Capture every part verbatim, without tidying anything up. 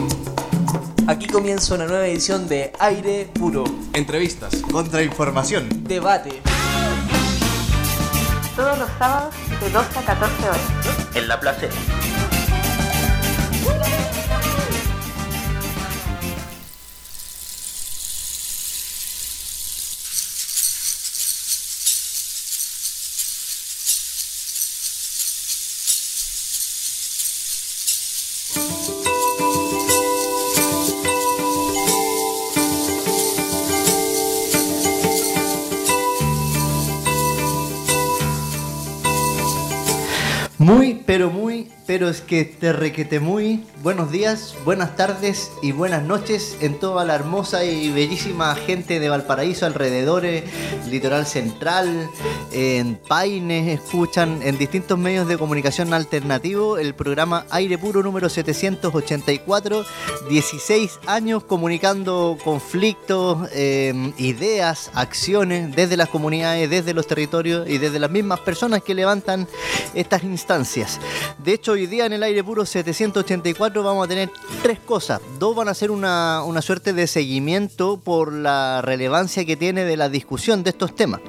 Aquí comienza una nueva edición de Aire Puro. Entrevistas, contrainformación, debate. Todos los sábados de doce a catorce horas. En La Placera. Muy, pero muy, pero es que te requete muy buenos días, buenas tardes y buenas noches en toda la hermosa y bellísima gente de Valparaíso, alrededores, Litoral Central, en Paine, escuchan en distintos medios de comunicación alternativo el programa Aire Puro número setecientos ochenta y cuatro, dieciséis años comunicando conflictos, eh, ideas, acciones desde las comunidades, desde los territorios y desde las mismas personas que levantan estas instancias. De hecho, hoy día en el Aire Puro setecientos ochenta y cuatro vamos a tener tres cosas. Dos van a ser una, una suerte de seguimiento por la relevancia que tiene de la discusión de estos temas.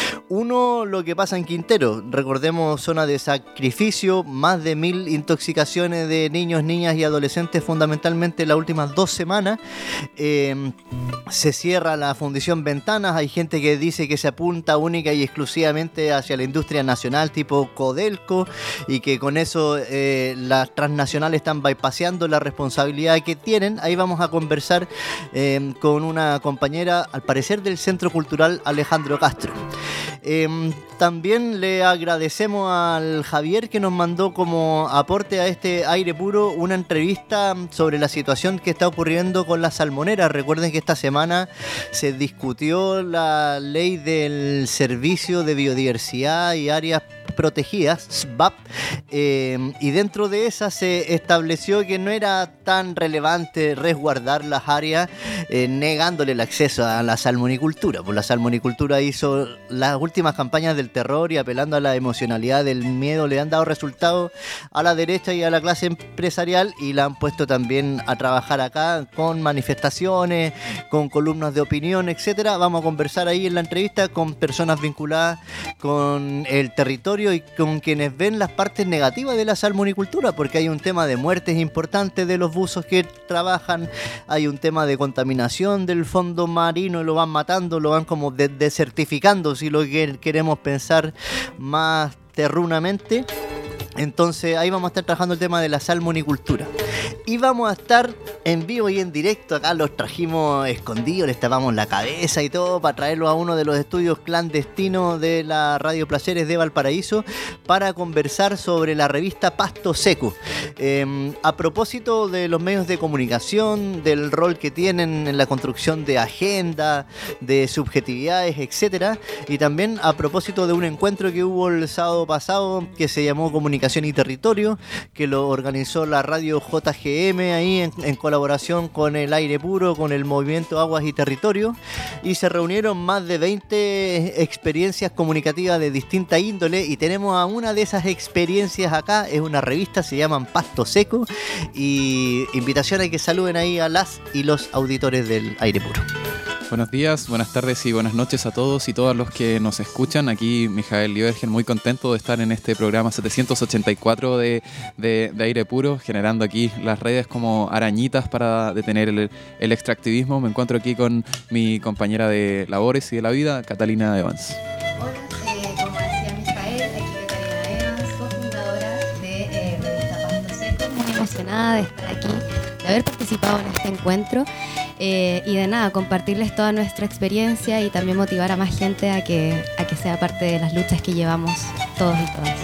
Uno, lo que pasa en Quintero. Recordemos, zona de sacrificio, más de mil intoxicaciones de niños, niñas y adolescentes fundamentalmente en las últimas dos semanas. Eh, se cierra la fundición Ventanas. Hay gente que dice que se apunta única y exclusivamente hacia la industria nacional tipo Codelco y que con eso eh, las transnacionales están bypaseando la responsabilidad que tienen. Ahí vamos a conversar eh, con una compañera, al parecer del Centro Cultural Alejandro Castro. Eh, también le agradecemos al Javier que nos mandó como aporte a este Aire Puro una entrevista sobre la situación que está ocurriendo con las salmoneras. Recuerden que esta semana se discutió la ley del Servicio de Biodiversidad y Áreas Protegidas, S B A P, eh, y dentro de esa se estableció que no era tan relevante resguardar las áreas eh, negándole el acceso a la salmonicultura. Pues la salmonicultura hizo las últimas campañas del terror y apelando a la emocionalidad del miedo le han dado resultados a la derecha y a la clase empresarial y la han puesto también a trabajar acá con manifestaciones, con columnas de opinión, etcétera. Vamos a conversar ahí en la entrevista con personas vinculadas con el territorio y con quienes ven las partes negativas de la salmonicultura, porque hay un tema de muertes importantes de los buzos que trabajan, hay un tema de contaminación del fondo marino, lo van matando, lo van como de- desertificando, si lo que queremos pensar más terrunamente. Entonces ahí vamos a estar trabajando el tema de la salmonicultura. Y vamos a estar en vivo y en directo. Acá los trajimos escondidos, les tapamos la cabeza y todo para traerlos a uno de los estudios clandestinos de la Radio Placeres de Valparaíso para conversar sobre la revista Pasto Seco. Eh, a propósito de los medios de comunicación, del rol que tienen en la construcción de agenda, de subjetividades, etcétera. Y también a propósito de un encuentro que hubo el sábado pasado que se llamó Comunicación y Territorio, que lo organizó la radio J G M ahí en, en colaboración con el Aire Puro, con el Movimiento Aguas y Territorio, y se reunieron más de veinte experiencias comunicativas de distinta índole y tenemos a una de esas experiencias acá. Es una revista, se llaman Pasto Seco, y invitación a que saluden ahí a las y los auditores del Aire Puro. buenos días, buenas tardes y buenas noches a todos y todas los que nos escuchan. Aquí Mijael Liebergen, muy contento de estar en este programa setecientos ochenta y cuatro de, de, de Aire Puro, generando aquí las redes como arañitas para detener el, el extractivismo. Me encuentro aquí con mi compañera de labores y de la vida, Catalina Evans. Hola, eh, como decía Mijael, aquí Catalina Evans, cofundadora de eh, Revista Pasto Seco. Muy emocionada de estar aquí, de haber participado en este encuentro. Eh, y de nada, compartirles toda nuestra experiencia y también motivar a más gente a que, a que sea parte de las luchas que llevamos todos y todas.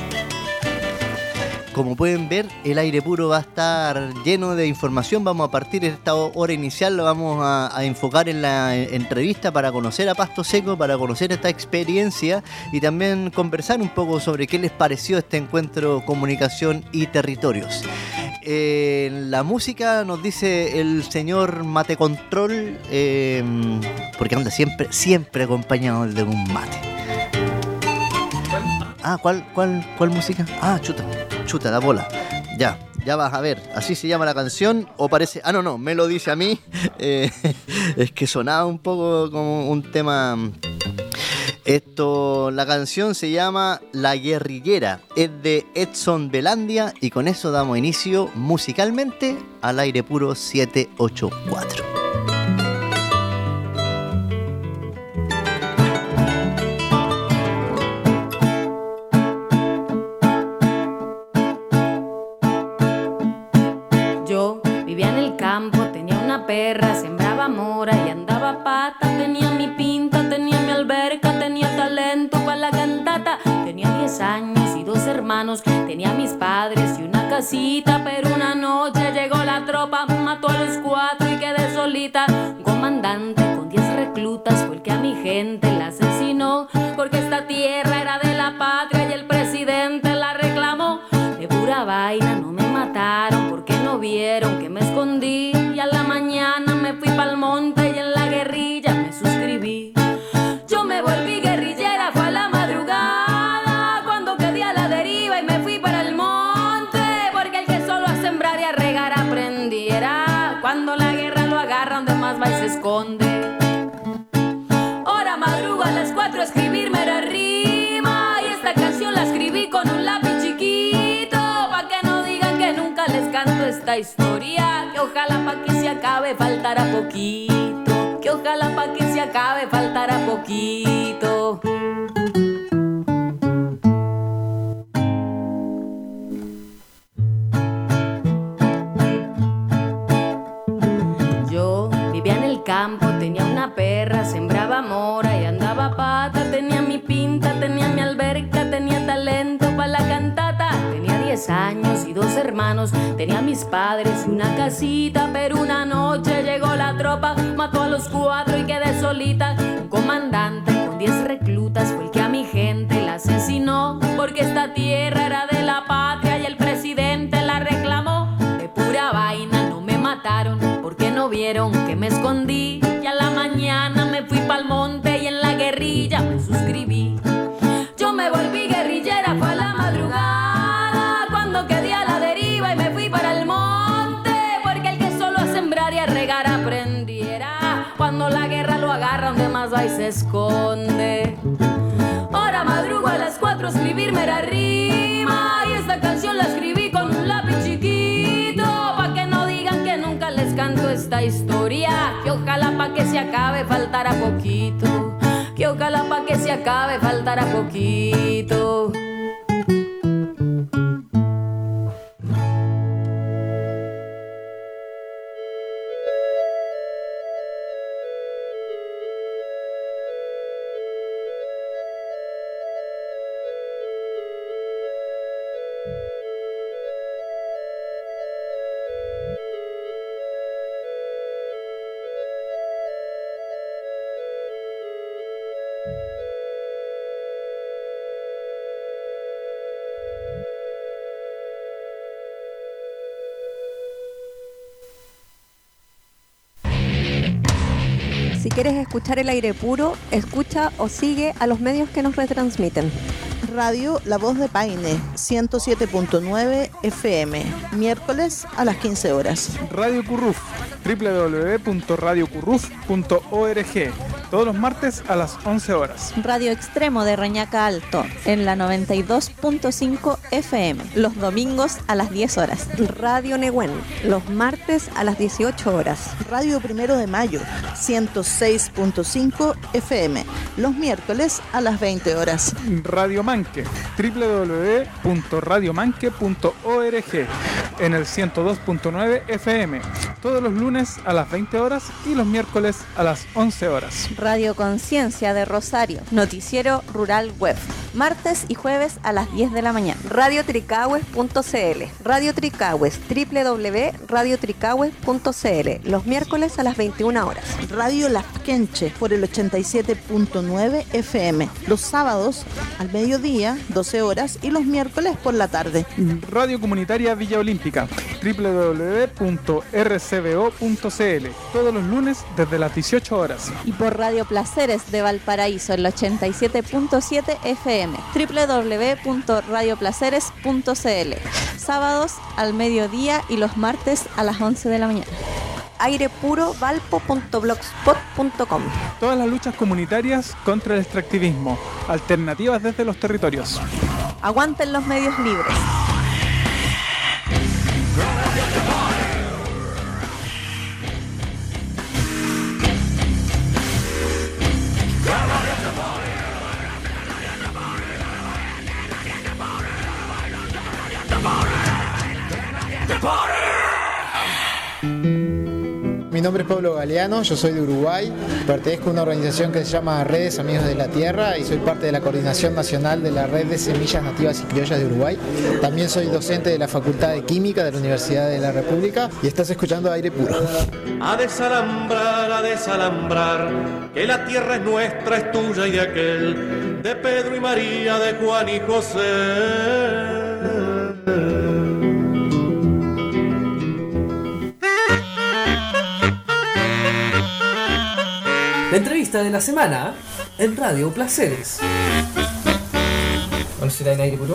Como pueden ver, el Aire Puro va a estar lleno de información. Vamos a partir de esta hora inicial, lo vamos a, a enfocar en la entrevista para conocer a Pasto Seco, para conocer esta experiencia y también conversar un poco sobre qué les pareció este encuentro Comunicación y Territorios. Eh, la música nos dice el señor Mate Control, eh, porque anda siempre, siempre acompañado de un mate. Ah, ¿cuál, cuál, cuál música? Ah, chuta, chuta, la bola. Ya, Ya vas a ver, así se llama la canción o parece... Ah, no, no, me lo dice a mí. Eh, es que sonaba un poco como un tema... Esto, la canción se llama La Guerrillera, es de Edson Belandia y con eso damos inicio musicalmente al Aire Puro siete ocho cuatro. Yo vivía en el campo, tenía una perra, sembraba mora y andaba pata, tenía mi pinta, tenía mi alberca, tenía talento para la cantata, tenía diez años y dos hermanos, tenía mis padres y una casita, pero una noche llegó la tropa, mató a los cuatro y quedé solita. Un comandante con diez reclutas fue el que a mi gente la asesinó, porque esta tierra era de la patria y el presidente la reclamó. De pura vaina no me mataron porque no vieron que me escondí, y a la mañana me fui pa'l monte y en la guerrilla me suscribí. Yo me volví guerrillera, fue a la madrugada cuando quedé a la deriva y me fui para el monte, porque el que solo a sembrar y a regar aprendiera, cuando la guerra lo agarra donde más va y se esconde. Ahora madrugo a las cuatro a escribirme la rima, y esta canción la escribí con un lápiz chiquito, pa' que no digan que nunca les canto esta historia, que ojalá pa' que se acabe faltara poquito, que ojalá pa' que se acabe faltara poquito. Yo vivía en el campo, tenía una perra, sembraba mora y andaba pata, tenía mi pinta, tenía mi alberca, tenía talento para la cantata, tenía diez años y dos hermanos, tenía mis padres y una casita, pero una noche llegó la tropa, mató a los cuatro y quedé solita. Un comandante con diez reclutas fue el que a mi gente la asesinó, porque esta tierra era de la patria y el presidente la reclamó. De pura vaina no me mataron porque no vieron que me escondí, y a la mañana me fui pa'l monte y en la guerrilla me suscribí. Yo me volví guerrillera, fue a la madrugada cuando quedé a la deriva y me fui para el monte, porque el que solo a sembrar y a regar aprendiera, cuando la guerra lo agarra donde más va y se esconde. Ahora madrugo a las cuatro a escribirme la rima, y esta canción la escribí con un lápiz chiquito, pa' que no digan que nunca les canto esta historia, que ojalá pa' que se acabe faltara poquito, que ojalá pa' que se acabe faltara poquito. Si quieres escuchar el aire puro, escucha o sigue a los medios que nos retransmiten. Radio La Voz de Paine, ciento siete punto nueve F M, miércoles a las quince horas. Radio Curruf, doble u doble u doble u punto radio curruf punto org, todos los martes a las once horas. Radio Extremo de Reñaca Alto, en la noventa y dos punto cinco F M, los domingos a las diez horas. Radio Nehuen, los martes a las dieciocho horas. Radio Primero de Mayo, ciento seis punto cinco F M, los miércoles a las veinte horas. Radio Manque, doble u doble u doble u punto radio manque punto org, en el ciento dos punto nueve F M, todos los lunes a las veinte horas y los miércoles a las once horas. Radio Conciencia de Rosario, noticiero rural web, martes y jueves a las diez de la mañana. Radio Tricahues punto c l, Radio Tricahues, doble u doble u doble u punto radio tricahues punto c l, los miércoles a las veintiuna horas. Radio Lafkenche por el ochenta y siete punto nueve F M, los sábados al mediodía, doce horas, y los miércoles por la tarde. Radio Comunitaria Villa Olímpica, olímpica, doble u doble u doble u punto r c b o punto c l, todos los lunes desde las dieciocho horas. Y por Radio Placeres de Valparaíso, el ochenta y siete punto siete F M, doble u doble u doble u punto radio placeres punto c l, sábados al mediodía y los martes a las once de la mañana. airepurovalpo punto blogspot punto com. Todas las luchas comunitarias contra el extractivismo, alternativas desde los territorios. Aguanten los medios libres. Mi nombre es Pablo Galeano, yo soy de Uruguay, pertenezco a una organización que se llama Redes Amigos de la Tierra y soy parte de la coordinación nacional de la Red de Semillas Nativas y Criollas de Uruguay. También soy docente de la Facultad de Química de la Universidad de la República y estás escuchando Aire Puro. A desalambrar, a desalambrar, que la tierra es nuestra, es tuya y de aquel, de Pedro y María, de Juan y José. La entrevista de la semana en Radio Placeres. Bueno, será en Aire Puro.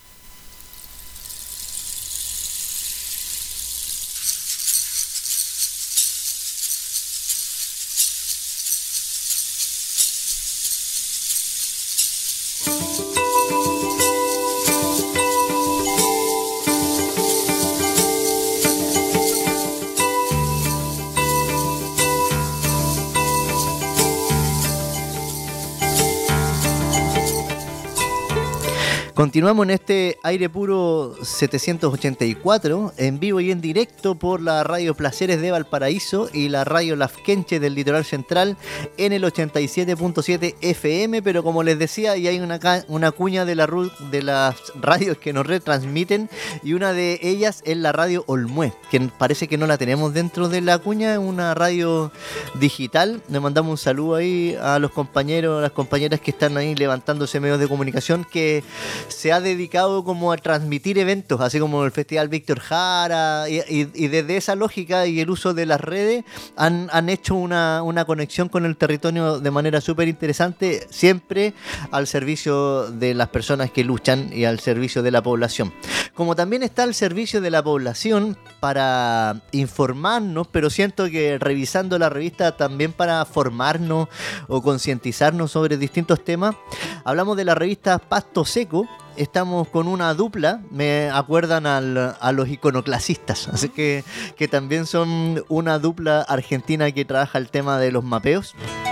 Continuamos en este Aire Puro setecientos ochenta y cuatro, en vivo y en directo por la Radio Placeres de Valparaíso y la Radio Lafkenche del Litoral Central en el ochenta y siete punto siete F M, pero como les decía, ya hay una, una cuña de, la, de las radios que nos retransmiten y una de ellas es la Radio Olmué, que parece que no la tenemos dentro de la cuña, es una radio digital. Le mandamos un saludo ahí a los compañeros, a las compañeras que están ahí levantándose medios de comunicación que se ha dedicado como a transmitir eventos, así como el Festival Víctor Jara, y, y, y desde esa lógica y el uso de las redes han, han hecho una, una conexión con el territorio de manera súper interesante, siempre al servicio de las personas que luchan y al servicio de la población. Como también está al servicio de la población para informarnos, pero siento que revisando la revista también para formarnos o concientizarnos sobre distintos temas, hablamos de la revista Pasto Seco. Estamos con una dupla, me acuerdan al, a los iconoclasistas, así que, que también son una dupla argentina que trabaja el tema de los mapeos.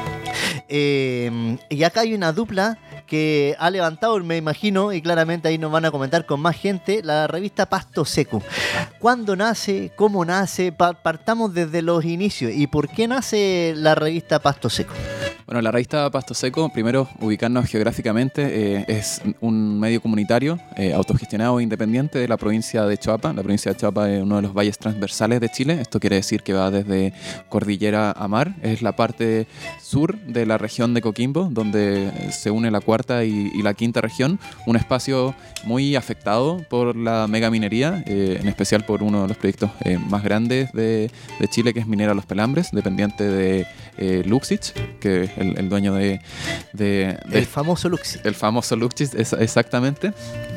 Eh, y acá hay una dupla que ha levantado, me imagino, y claramente ahí nos van a comentar con más gente, la revista Pasto Seco. ¿Cuándo nace? ¿Cómo nace? Pa- partamos desde los inicios. ¿Y por qué nace la revista Pasto Seco? Bueno, la revista Pasto Seco, primero ubicarnos geográficamente, eh, es un medio comunitario eh, autogestionado e independiente de la provincia de Choapa. La provincia de Choapa es uno de los valles transversales de Chile. Esto quiere decir que va desde cordillera a mar. Es la parte sur de la región de Coquimbo, donde se une la cuarta y, y la quinta región. Un espacio muy afectado por la megaminería, eh, en especial por uno de los proyectos eh, más grandes de, de Chile, que es Minera Los Pelambres, dependiente de eh, Luxich, que es el, el dueño de, de, de... El famoso Luxich. El famoso Luxich, es, exactamente.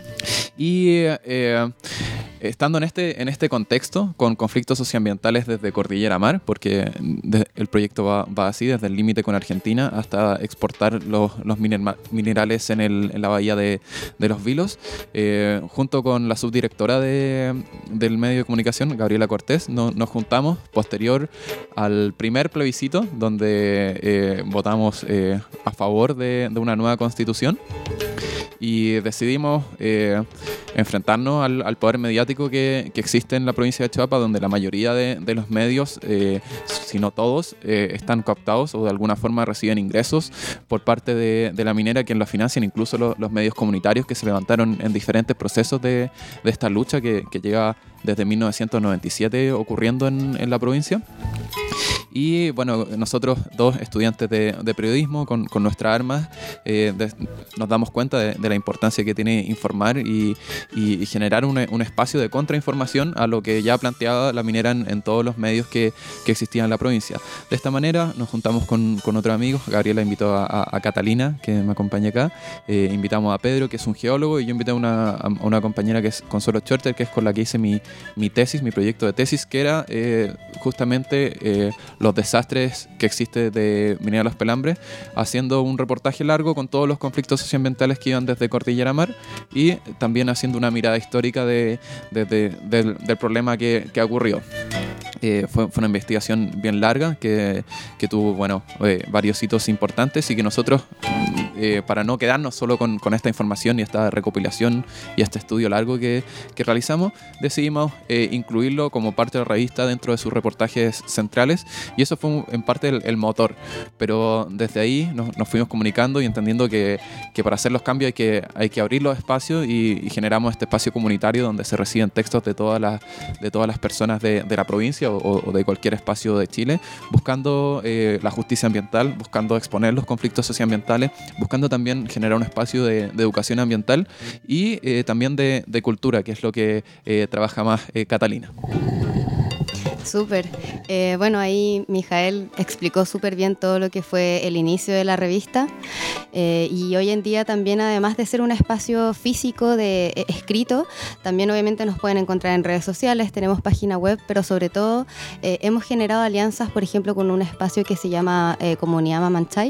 Y eh, estando en este, en este contexto, con conflictos socioambientales desde Cordillera a Mar, porque de, el proyecto va, va así, desde el límite con Argentina hasta exportar los, los miner, minerales en, el, en la bahía de, de Los Vilos, eh, junto con la subdirectora de, del medio de comunicación, Gabriela Cortés, no, nos juntamos posterior al primer plebiscito, donde eh, votamos eh, a favor de, de una nueva constitución. Y decidimos eh, enfrentarnos al, al poder mediático que, que existe en la provincia de Choapa, donde la mayoría de, de los medios, eh, si no todos, eh, están cooptados o de alguna forma reciben ingresos por parte de, de la minera, quien lo financian, incluso lo, los medios comunitarios que se levantaron en diferentes procesos de, de esta lucha que, que llega desde mil novecientos noventa y siete ocurriendo en, en la provincia. Y bueno, nosotros dos estudiantes de, de periodismo con, con nuestras armas eh, de, nos damos cuenta de, de la importancia que tiene informar y, y, y generar un, un espacio de contrainformación a lo que ya planteaba la minera en, en todos los medios que, que existían en la provincia. De esta manera nos juntamos con, con otros amigos. Gabriela invitó a, a, a Catalina, que me acompaña acá. Eh, invitamos a Pedro, que es un geólogo, y yo invité a una, a una compañera que es Consuelo Chorter, que es con la que hice mi, mi tesis, mi proyecto de tesis, que era eh, justamente eh, los desastres que existen de Minera Los Pelambres, haciendo un reportaje largo con todos los conflictos socioambientales que iban desde Cordillera Mar y también haciendo una mirada histórica de, de, de, del, del problema que, que ocurrió. Eh, fue, fue una investigación bien larga que, que tuvo bueno, eh, varios hitos importantes y que nosotros, eh, para no quedarnos solo con, con esta información y esta recopilación y este estudio largo que, que realizamos, decidimos eh, incluirlo como parte de la revista dentro de sus reportajes centrales, y eso fue en parte el, el motor. Pero desde ahí nos, nos fuimos comunicando y entendiendo que, que para hacer los cambios hay que, hay que abrir los espacios y, y generamos este espacio comunitario donde se reciben textos de todas las, de todas las personas de, de la provincia O, o de cualquier espacio de Chile, buscando eh, la justicia ambiental, buscando exponer los conflictos socioambientales, buscando también generar un espacio de, de educación ambiental y eh, también de, de cultura, que es lo que eh, trabaja más eh, Catalina. Súper. Eh, bueno, ahí Mijael explicó súper bien todo lo que fue el inicio de la revista eh, y hoy en día también, además de ser un espacio físico de eh, escrito, también obviamente nos pueden encontrar en redes sociales, tenemos página web, pero sobre todo eh, hemos generado alianzas, por ejemplo, con un espacio que se llama eh, Comunidad Mamanchay,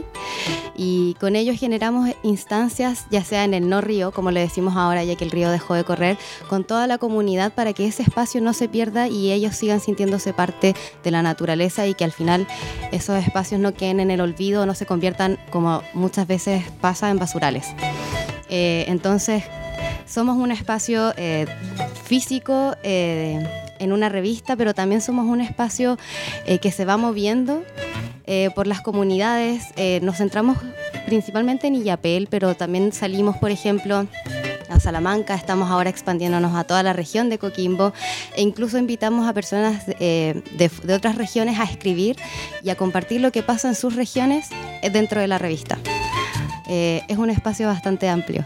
y con ellos generamos instancias, ya sea en el no río, como le decimos ahora, ya que el río dejó de correr, con toda la comunidad para que ese espacio no se pierda y ellos sigan sintiéndose parte de la naturaleza y que al final esos espacios no queden en el olvido, no se conviertan, como muchas veces pasa, en basurales. Eh, entonces, somos un espacio eh, físico eh, en una revista, pero también somos un espacio eh, que se va moviendo eh, por las comunidades. Eh, nos centramos principalmente en Illapel, pero también salimos, por ejemplo, a Salamanca, estamos ahora expandiéndonos a toda la región de Coquimbo e incluso invitamos a personas eh, de, de otras regiones a escribir y a compartir lo que pasa en sus regiones dentro de la revista. Eh, es un espacio bastante amplio.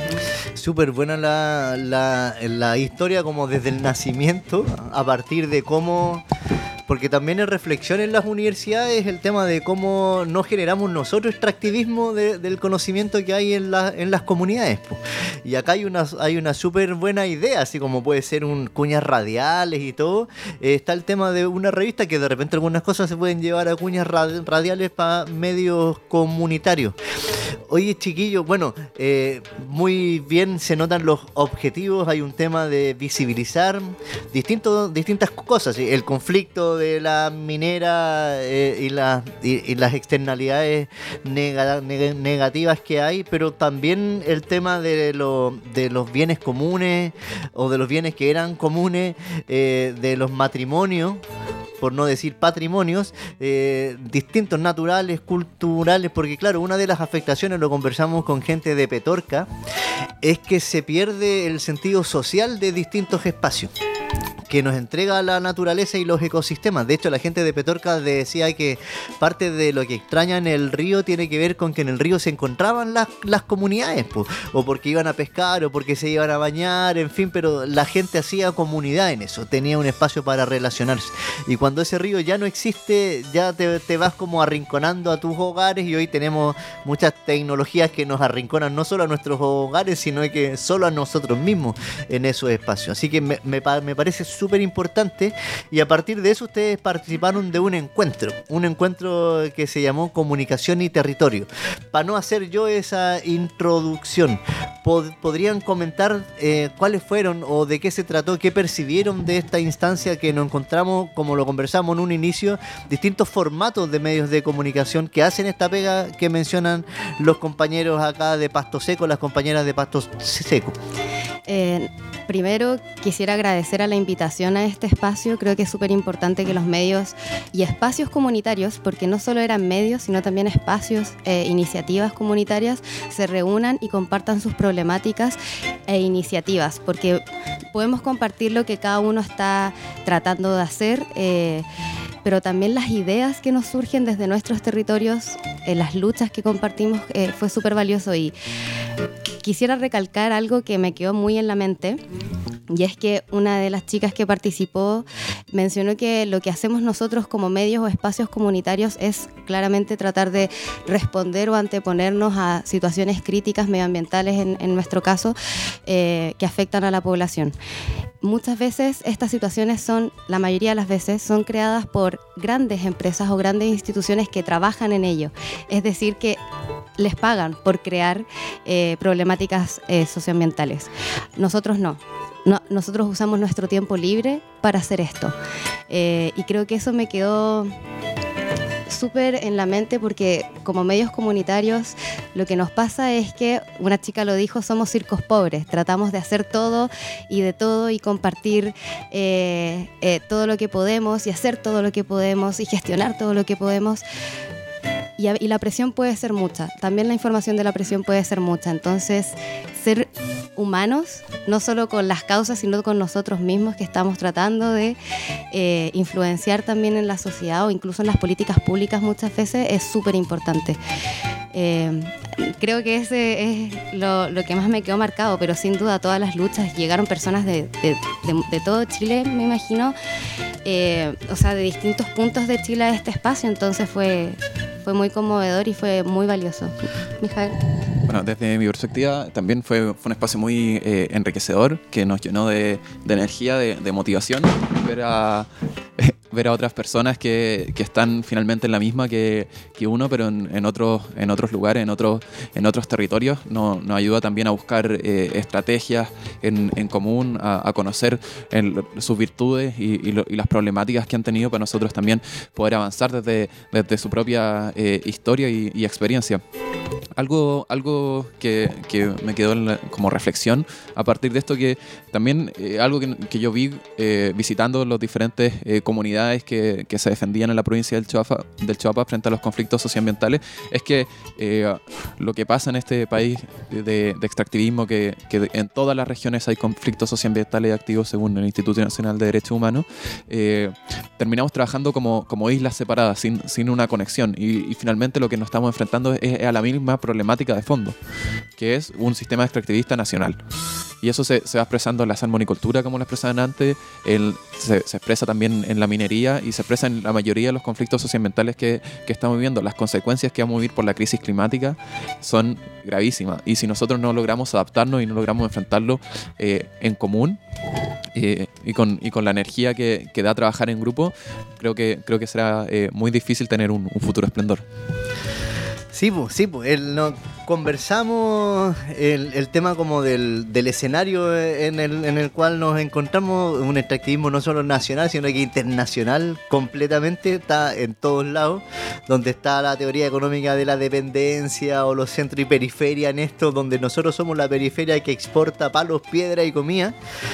Súper buena la, la, la historia, como desde el nacimiento, a partir de cómo... Porque también en reflexión en las universidades el tema de cómo no generamos nosotros extractivismo de, del conocimiento que hay en, la, en las comunidades, po. Y acá hay una, hay una súper buena idea, así como puede ser un cuñas radiales y todo. Eh, está el tema de una revista que de repente algunas cosas se pueden llevar a cuñas rad, radiales para medios comunitarios. Oye, chiquillos, bueno, eh, muy bien se notan los objetivos. Hay un tema de visibilizar distintos, distintas cosas, ¿sí? El conflicto de la minera eh, y, la, y, y las externalidades neg- neg- negativas que hay, pero también el tema de, lo, de los bienes comunes o de los bienes que eran comunes, eh, de los matrimonios, por no decir patrimonios, eh, distintos, naturales, culturales, porque claro, una de las afectaciones, lo conversamos con gente de Petorca, es que se pierde el sentido social de distintos espacios que nos entrega la naturaleza y los ecosistemas. De hecho, la gente de Petorca decía que parte de lo que extraña en el río tiene que ver con que en el río se encontraban las, las comunidades, pues, o porque iban a pescar, o porque se iban a bañar, en fin, pero la gente hacía comunidad en eso, tenía un espacio para relacionarse. Y cuando ese río ya no existe, ya te, te vas como arrinconando a tus hogares, y hoy tenemos muchas tecnologías que nos arrinconan no solo a nuestros hogares, sino que solo a nosotros mismos en esos espacios. Así que me, me, me parece súper importante, y a partir de eso ustedes participaron de un encuentro, un encuentro que se llamó Comunicación y Territorio. Para no hacer yo esa introducción, pod- ¿podrían comentar eh, cuáles fueron o de qué se trató, qué percibieron de esta instancia que nos encontramos, como lo conversamos en un inicio, distintos formatos de medios de comunicación que hacen esta pega que mencionan los compañeros acá de Pasto Seco, las compañeras de Pasto Seco? Eh, primero quisiera agradecer a la invitación a este espacio. Creo que es súper importante que los medios y espacios comunitarios, porque no solo eran medios, sino también espacios, eh, iniciativas comunitarias, se reúnan y compartan sus problemáticas e iniciativas, porque podemos compartir lo que cada uno está tratando de hacer, eh, pero también las ideas que nos surgen desde nuestros territorios, eh, las luchas que compartimos, eh, fue súper valioso. Y quisiera recalcar algo que me quedó muy en la mente, y es que una de las chicas que participó mencionó que lo que hacemos nosotros como medios o espacios comunitarios es claramente tratar de responder o anteponernos a situaciones críticas medioambientales, en, en nuestro caso, eh, que afectan a la población. Muchas veces estas situaciones son, la mayoría de las veces, son creadas por grandes empresas o grandes instituciones que trabajan en ello. Es decir, que les pagan por crear eh, problemáticas eh, socioambientales. Nosotros no. No, nosotros usamos nuestro tiempo libre para hacer esto. Eh, y creo que eso me quedó súper en la mente, porque como medios comunitarios lo que nos pasa es que, una chica lo dijo, somos circos pobres. Tratamos de hacer todo y de todo y compartir eh, eh, todo lo que podemos y hacer todo lo que podemos y gestionar todo lo que podemos. Y, y la presión puede ser mucha. También la información de la presión puede ser mucha. Entonces, ser humanos, no solo con las causas, sino con nosotros mismos, que estamos tratando de eh, influenciar también en la sociedad o incluso en las políticas públicas muchas veces, es súper importante. Eh, creo que ese es lo, lo que más me quedó marcado, pero sin duda todas las luchas, llegaron personas de, de, de, de todo Chile, me imagino, eh, o sea, de distintos puntos de Chile a este espacio, entonces fue, fue muy conmovedor y fue muy valioso. Mijael. Bueno, desde mi perspectiva también fue, fue un espacio muy eh, enriquecedor, que nos llenó de, de energía, de, de motivación, ver a, ver a otras personas que, que están finalmente en la misma que, que uno, pero en, en, otros, en otros lugares, en otros, en otros territorios. Nos, nos ayuda también a buscar eh, estrategias en, en común, a, a conocer el, sus virtudes y, y, lo, y las problemáticas que han tenido, para nosotros también poder avanzar desde, desde su propia eh, historia y, y experiencia. Algo, algo que, que me quedó en la, como reflexión a partir de esto, que también eh, algo que, que yo vi eh, visitando las diferentes eh, comunidades que, que se defendían en la provincia del Choapa, del Choapa frente a los conflictos socioambientales, es que eh, lo que pasa en este país de, de extractivismo, que, que en todas las regiones hay conflictos socioambientales activos según el Instituto Nacional de Derechos Humanos, eh, terminamos trabajando como, como islas separadas, sin, sin una conexión, y, y finalmente lo que nos estamos enfrentando es, es a la misma problemática de fondo, que es un sistema extractivista nacional. Y eso se, se va expresando en la salmonicultura, como lo expresaban antes, el, se, se expresa también en la minería y se expresa en la mayoría de los conflictos socioambientales que, que estamos viviendo. Las consecuencias que vamos a vivir por la crisis climática son gravísimas, y si nosotros no logramos adaptarnos y no logramos enfrentarlo eh, en común eh, y, con, y con la energía que, que da trabajar en grupo, creo que, creo que será eh, muy difícil tener un, un futuro esplendor. Sí, pues, sí, pues, el, no, conversamos el, el tema como del, del escenario en el, en el cual nos encontramos, un extractivismo no solo nacional, sino que internacional completamente, está en todos lados, donde está la teoría económica de la dependencia o los centros y periferia en esto, donde nosotros somos la periferia que exporta palos, piedra y comida,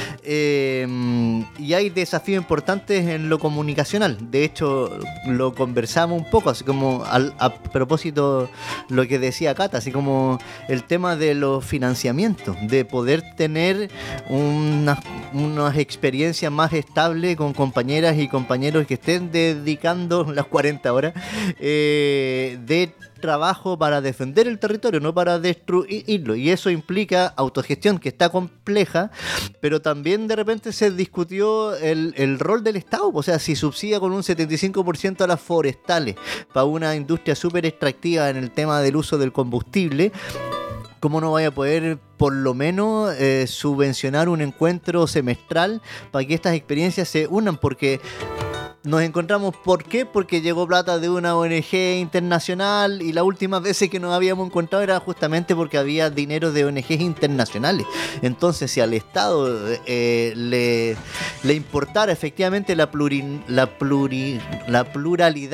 eh, y hay desafíos importantes en lo comunicacional. De hecho, lo conversamos un poco, así como al, a propósito lo que decía Cata, así como el tema de los financiamientos, de poder tener unas, unas experiencias más estables con compañeras y compañeros que estén dedicando las cuarenta horas eh, de trabajo para defender el territorio, no para destruirlo, y eso implica autogestión, que está compleja, pero también de repente se discutió el, el rol del Estado, o sea, si subsidia con un setenta y cinco por ciento a las forestales para una industria súper extractiva en el tema del uso del combustible, ¿cómo no vaya a poder por lo menos eh, subvencionar un encuentro semestral para que estas experiencias se unan? Porque nos encontramos, ¿por qué? Porque llegó plata de una O N G internacional, y las últimas veces que nos habíamos encontrado era justamente porque había dinero de O N Ges internacionales. Entonces, si al Estado eh, le, le importara efectivamente la, pluri, la, pluri, la pluralidad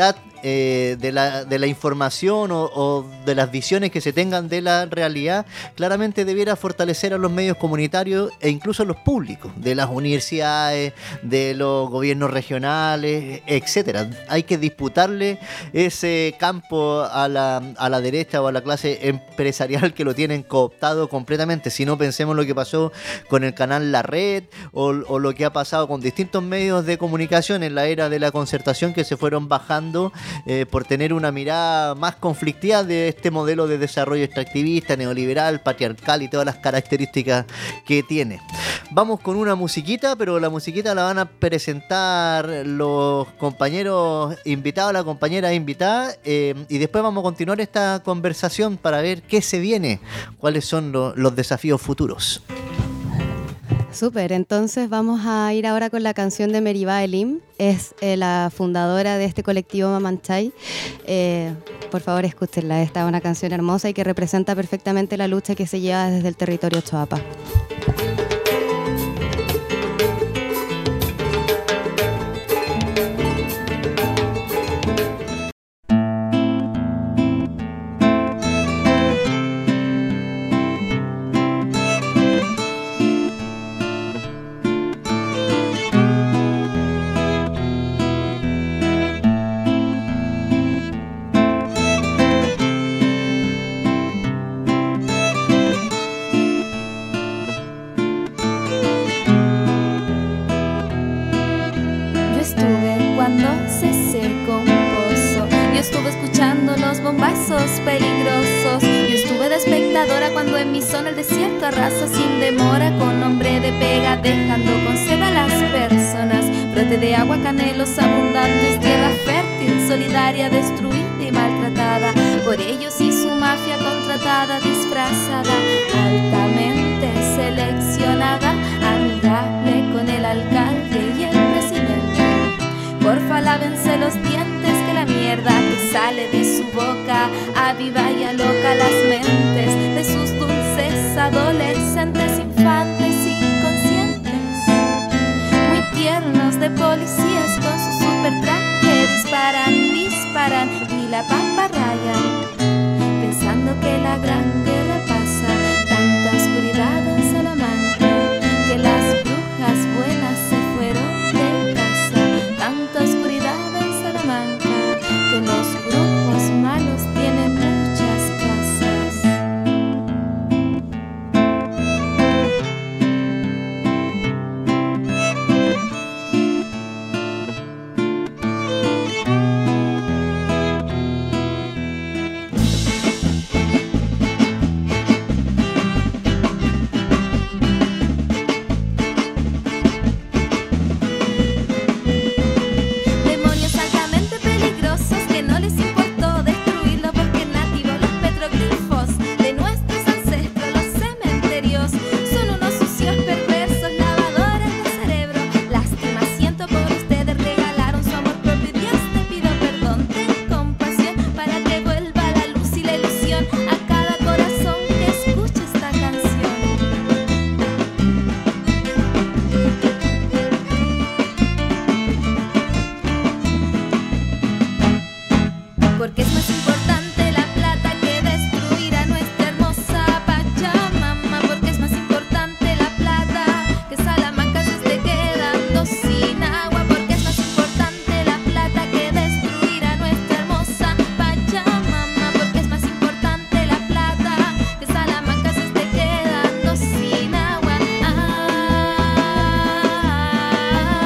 eh, de, la, de la información o, o de las visiones que se tengan de la realidad, claramente debiera fortalecer a los medios comunitarios e incluso a los públicos, de las universidades, de los gobiernos regionales, etcétera. Hay que disputarle ese campo a la, a la derecha o a la clase empresarial que lo tienen cooptado completamente. Si no, pensemos lo que pasó con el canal La Red o, o lo que ha pasado con distintos medios de comunicación en la era de la concertación, que se fueron bajando eh, por tener una mirada más conflictiva de este modelo de desarrollo extractivista, neoliberal, patriarcal y todas las características que tiene. Vamos con una musiquita, pero la musiquita la van a presentar los compañeros invitados, la compañera invitada, eh, y después vamos a continuar esta conversación para ver qué se viene, cuáles son lo, los desafíos futuros. Súper, entonces vamos a ir ahora con la canción de Meribah Elim, es eh, la fundadora de este colectivo Mamanchai. Eh, por favor, escúchenla, esta es una canción hermosa y que representa perfectamente la lucha que se lleva desde el territorio Choapa. Peligrosos. Yo estuve de espectadora cuando en mi zona el desierto arrasa sin demora con nombre de pega, dejando con sed a las personas. Brote de agua, canelos abundantes, tierra fértil, solidaria, destruida y maltratada por ellos y su mafia contratada, disfrazada, altamente seleccionada, amigable con el alcalde y el presidente. Porfa, lávense los dientes, que la mierda que sale de su boca aviva y aloca las mentes de sus dulces adolescentes, infantes inconscientes, muy tiernos, de policías con su super traje. Disparan, disparan y la pampa rayan, pensando que la gran guerra pasa. Tanta oscuridad en Salamanca, que las brujas buenas se fueron de casa. Tanta oscuridad en Salamanca, que los brujos malos tienen muchas casas. Demonios altamente peligrosos que no les importó destruirlo porque nativos los petroglifos de nuestros ancestros, los cementerios son unos sucios perversos lavadores de cerebro. Lástima siento por ustedes, regalaron su amor propio y Dios te pido perdón, ten compasión para que vuelva la luz y la ilusión a cada corazón que escuche esta canción. Porque es más importante la plata que destruir a nuestra hermosa Pachamama. Porque es más importante la plata que Salamanca se esté quedando sin agua. Porque es más importante la plata que destruir a nuestra hermosa Pachamama. Porque es más importante la plata que Salamanca se esté quedando sin agua.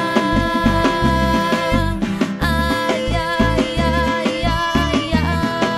Ay, ay, ay, ay, ay, ay.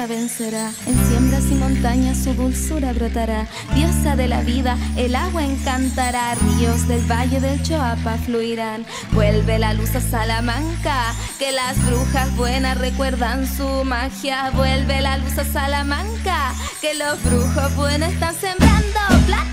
naturaleza vencerá. En siembras y montañas su dulzura brotará. Diosa de la vida, el agua encantará. Ríos del valle del Choapa fluirán. Vuelve la luz a Salamanca, que las brujas buenas recuerdan su magia. Vuelve la luz a Salamanca, que los brujos buenos están sembrando plata.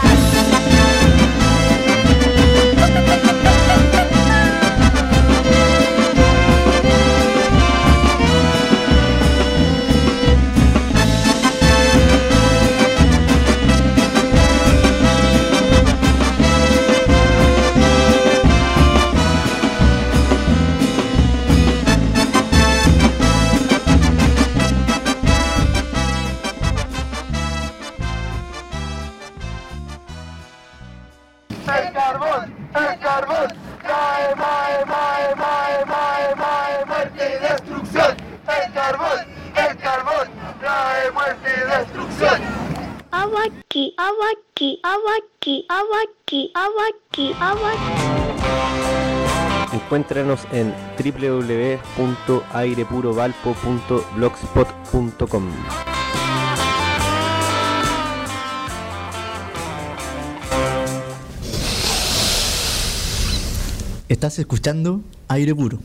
El carbón, el carbón, trae, mae, mae, mae, mae, mae, muerte y destrucción. El carbón, el carbón, trae muerte y destrucción. Awaki, awaki, awaki, awaki, awaki, awaki. Encuéntranos en doble u doble u doble u punto aire puro valpo punto blogspot punto com. Estás escuchando Aire Puro.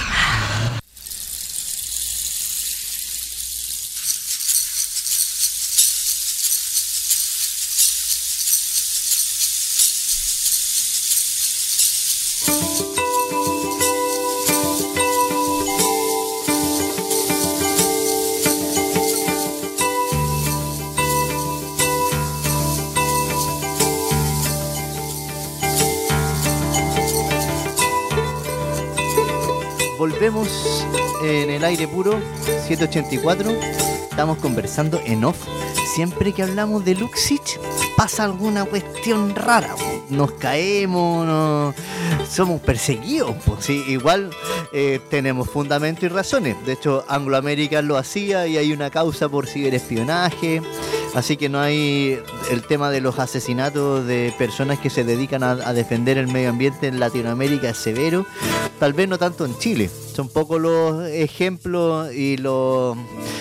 Volvemos en el Aire Puro setecientos ochenta y cuatro. Estamos conversando en off. Siempre que hablamos de Luxich pasa alguna cuestión rara. Nos caemos, no... somos perseguidos. Pues, sí, igual eh, tenemos fundamento y razones. De hecho, Anglo American lo hacía y hay una causa por ciberespionaje. Así que no hay el tema de los asesinatos de personas que se dedican a, a defender el medio ambiente en Latinoamérica es severo. Tal vez no tanto en Chile. Son pocos los ejemplos y los,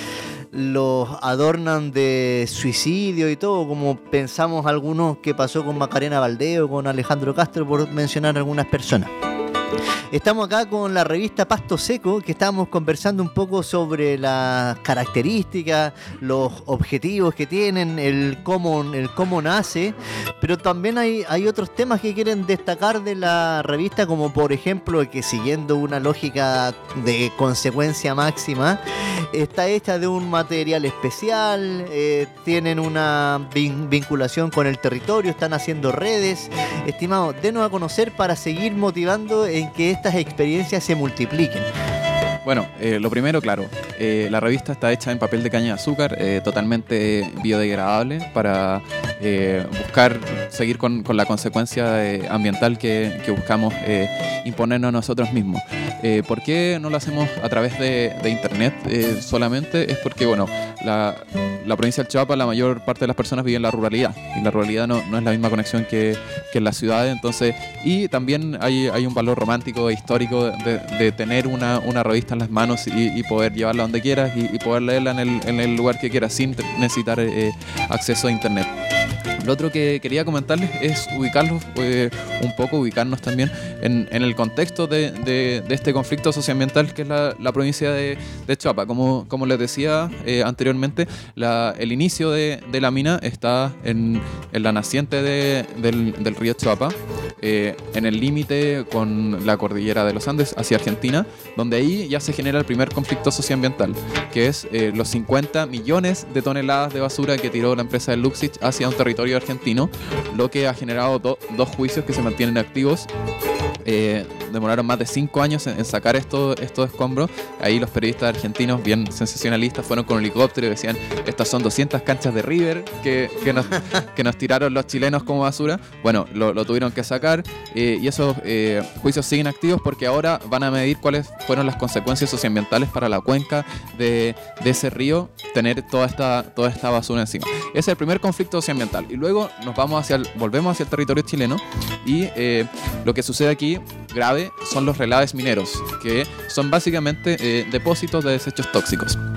los adornan de suicidio y todo, como pensamos algunos que pasó con Macarena Valdés o con Alejandro Castro, por mencionar algunas personas. Estamos acá con la revista Pasto Seco, que estábamos conversando un poco sobre las características, los objetivos que tienen, el cómo, el cómo nace, pero también hay, hay otros temas que quieren destacar de la revista, como por ejemplo que, siguiendo una lógica de consecuencia máxima, está hecha de un material especial, eh, tienen una vin- vinculación con el territorio, están haciendo redes. Estimado, denos a conocer para seguir motivando en que estas experiencias se multipliquen. Bueno, eh, lo primero, claro, eh, la revista está hecha en papel de caña de azúcar, eh, totalmente biodegradable, para eh, buscar seguir con, con la consecuencia eh, ambiental que, que buscamos eh, imponernos nosotros mismos. Eh, ¿Por qué no lo hacemos a través de, de internet eh, solamente? Es porque, bueno, la, la provincia del Choapa, la mayor parte de las personas viven en la ruralidad, y la ruralidad no, no es la misma conexión que, que en las ciudades, entonces, y también hay, hay un valor romántico e histórico de, de tener una, una revista en las manos y, y poder llevarla donde quieras y, y poder leerla en el, en el lugar que quieras sin necesitar eh, acceso a internet. Lo otro que quería comentarles es ubicarlos eh, un poco, ubicarnos también en, en el contexto de, de, de este conflicto socioambiental que es la, la provincia de, de Choapa. Como, como les decía eh, anteriormente, la, el inicio de, de la mina está en, en la naciente de, del, del río Choapa, eh, en el límite con la cordillera de los Andes hacia Argentina, donde ahí ya se genera el primer conflicto socioambiental, que es eh, los cincuenta millones de toneladas de basura que tiró la empresa de Luxich hacia un territorio argentino, lo que ha generado do, dos juicios que se mantienen activos. Eh, demoraron más de cinco años en, en sacar esto, estos escombros. Ahí los periodistas argentinos, bien sensacionalistas, fueron con un helicóptero y decían: estas son doscientas canchas de River que, que, nos, que nos tiraron los chilenos como basura. Bueno, lo, lo tuvieron que sacar eh, y esos eh, juicios siguen activos porque ahora van a medir cuáles fueron las consecuencias socioambientales para la cuenca de, de ese río, tener toda esta, toda esta basura encima. Ese es el primer conflicto socioambiental. Y luego nos vamos hacia el, volvemos hacia el territorio chileno y eh, lo que sucede aquí grave son los relaves mineros, que son básicamente eh, depósitos de desechos tóxicos.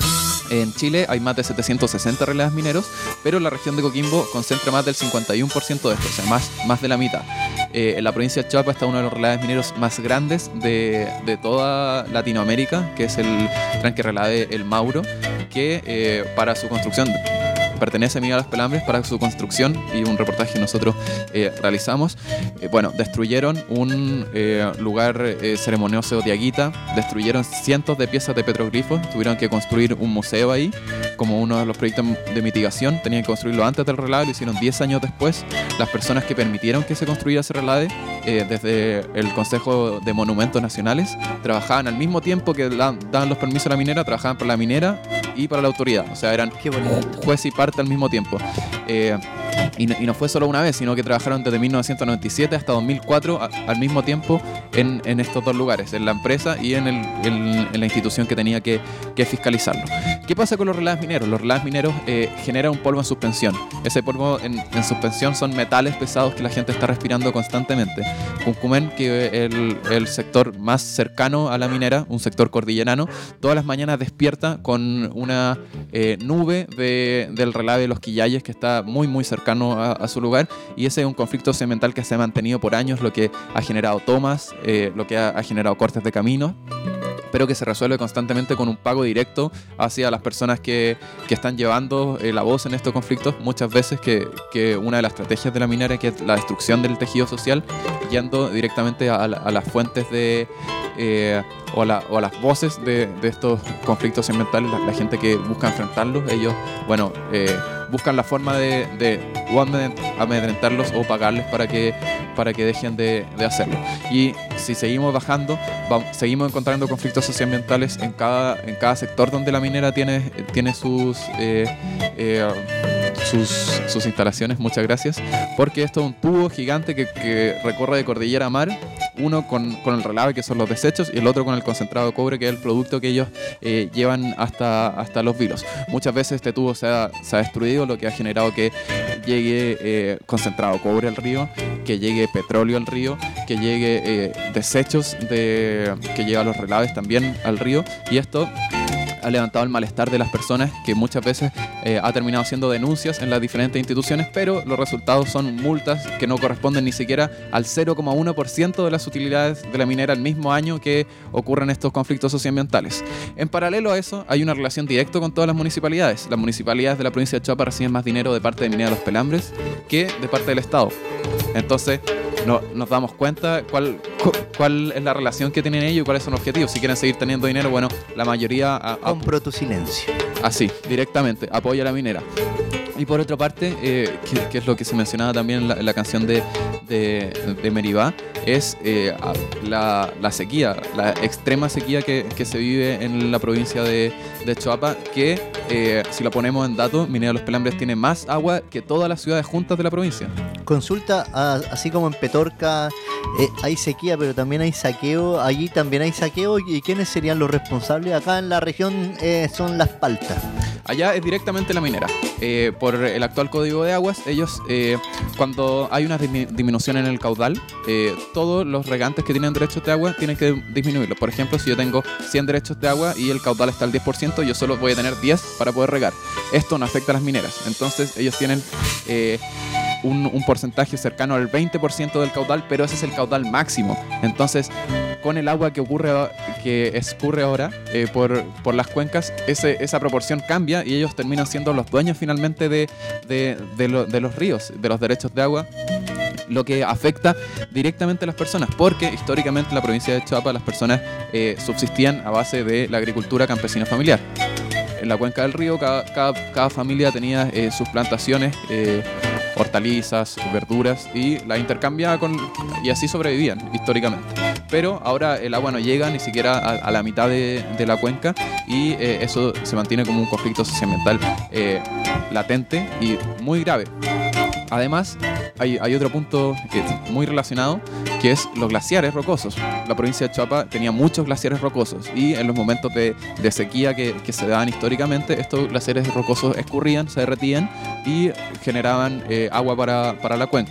En Chile hay más de setecientos sesenta relaves mineros, pero la región de Coquimbo concentra más del cincuenta y uno por ciento de esto, o sea, más, más de la mitad. Eh, en la provincia de Choapa está uno de los relaves mineros más grandes de, de toda Latinoamérica, que es el tranque relave El Mauro, que eh, para su construcción pertenece a Miguel Los Pelambres, para su construcción y un reportaje que nosotros eh, realizamos. Eh, bueno, destruyeron un eh, lugar eh, ceremonioso de Aguita, destruyeron cientos de piezas de petroglifos, tuvieron que construir un museo ahí, como uno de los proyectos de mitigación, tenían que construirlo antes del relave, lo hicieron diez años después. Las personas que permitieron que se construyera ese relave, eh, desde el Consejo de Monumentos Nacionales, trabajaban al mismo tiempo que daban los permisos a la minera, trabajaban para la minera y para la autoridad, o sea, eran juez y parte al mismo tiempo. Eh, y, no, y no fue solo una vez, sino que trabajaron desde mil novecientos noventa y siete hasta dos mil cuatro a, al mismo tiempo en, en estos dos lugares, en la empresa y en, el, en, en la institución que tenía que, que fiscalizarlo. ¿Qué pasa con los relaves mineros? Los relaves mineros eh, generan un polvo en suspensión. Ese polvo en, en suspensión son metales pesados que la gente está respirando constantemente. Cuncumen, que el, el sector más cercano a la minera, un sector cordillerano, todas las mañanas despierta con una eh, nube de, del relave de los Quillayes, que está muy muy cercano a, a su lugar, y ese es un conflicto cemental que se ha mantenido por años, lo que ha generado tomas, eh, lo que ha, ha generado cortes de camino, pero que se resuelve constantemente con un pago directo hacia las personas que, que están llevando eh, la voz en estos conflictos. Muchas veces que, que una de las estrategias de la minera que es la destrucción del tejido social, yendo directamente a, a las fuentes de eh, o, a la, o a las voces de, de estos conflictos ambientales, la, la gente que busca enfrentarlos, ellos, bueno, eh, buscan la forma de, de o amedrentarlos o pagarles para que, para que dejen de, de hacerlo. Y si seguimos bajando, vamos, seguimos encontrando conflictos socioambientales en cada, en cada sector donde la minera tiene, tiene sus, eh, eh, sus, sus instalaciones. Muchas gracias. Porque esto es un tubo gigante que, que recorre de cordillera a mar, uno con, con el relave, que son los desechos, y el otro con el concentrado de cobre, que es el producto que ellos eh, llevan hasta, hasta los vilos. Muchas veces este tubo se ha, se ha destruido, lo que ha generado que llegue eh, concentrado de cobre al río, que llegue petróleo al río, que llegue eh, desechos de, que llegan los relaves también al río, y esto ha levantado el malestar de las personas, que muchas veces eh, ha terminado siendo denuncias en las diferentes instituciones, pero los resultados son multas que no corresponden ni siquiera al cero coma uno por ciento de las utilidades de la minera el mismo año que ocurren estos conflictos socioambientales. En paralelo a eso, hay una relación directa con todas las municipalidades. Las municipalidades de la provincia de Choapa reciben más dinero de parte de Minera Los Pelambres que de parte del Estado. Entonces, no, nos damos cuenta cuál, cu, cuál es la relación que tienen ellos y cuáles son los objetivos. Si quieren seguir teniendo dinero, bueno, la mayoría... A, a, Compro tu silencio. Así, directamente, apoya a la minera. Y por otra parte, eh, que, que es lo que se mencionaba también en la, en la canción de, de, de Meribá, es eh, la, la sequía, la extrema sequía que, que se vive en la provincia de, de Choapa, que eh, si lo ponemos en datos, Minera Los Pelambres tiene más agua que todas las ciudades juntas de la provincia. Consulta, a, así como en Petorca eh, hay sequía, pero también hay saqueo, allí también hay saqueo, ¿y quiénes serían los responsables? Acá en la región eh, son las paltas. Allá es directamente la minera. Eh, por el actual Código de Aguas, ellos, eh, cuando hay una disminución en el caudal, eh, todos los regantes que tienen derechos de agua tienen que disminuirlo. Por ejemplo, si yo tengo cien derechos de agua y el caudal está al diez por ciento, yo solo voy a tener diez para poder regar. Esto no afecta a las mineras. Entonces, ellos tienen... Eh, Un, un porcentaje cercano al veinte por ciento del caudal, pero ese es el caudal máximo. Entonces, con el agua que ocurre que escurre ahora eh, por, por las cuencas, ese, esa proporción cambia y ellos terminan siendo los dueños finalmente de, de, de, lo, de los ríos, de los derechos de agua, lo que afecta directamente a las personas, porque históricamente en la provincia de Choapa las personas eh, subsistían a base de la agricultura campesina familiar. En la cuenca del río cada, cada, cada familia tenía eh, sus plantaciones, eh, hortalizas, verduras, y la intercambiaba con, y así sobrevivían históricamente. Pero ahora el agua no llega ni siquiera a, a la mitad de, de la cuenca, y eh, eso se mantiene como un conflicto socioambiental eh, latente y muy grave. Además, hay, hay otro punto que es muy relacionado, que es los glaciares rocosos. La provincia de Choapa tenía muchos glaciares rocosos, y en los momentos de, de sequía que, que se daban históricamente, estos glaciares rocosos escurrían, se derretían y generaban eh, agua para, para la cuenca.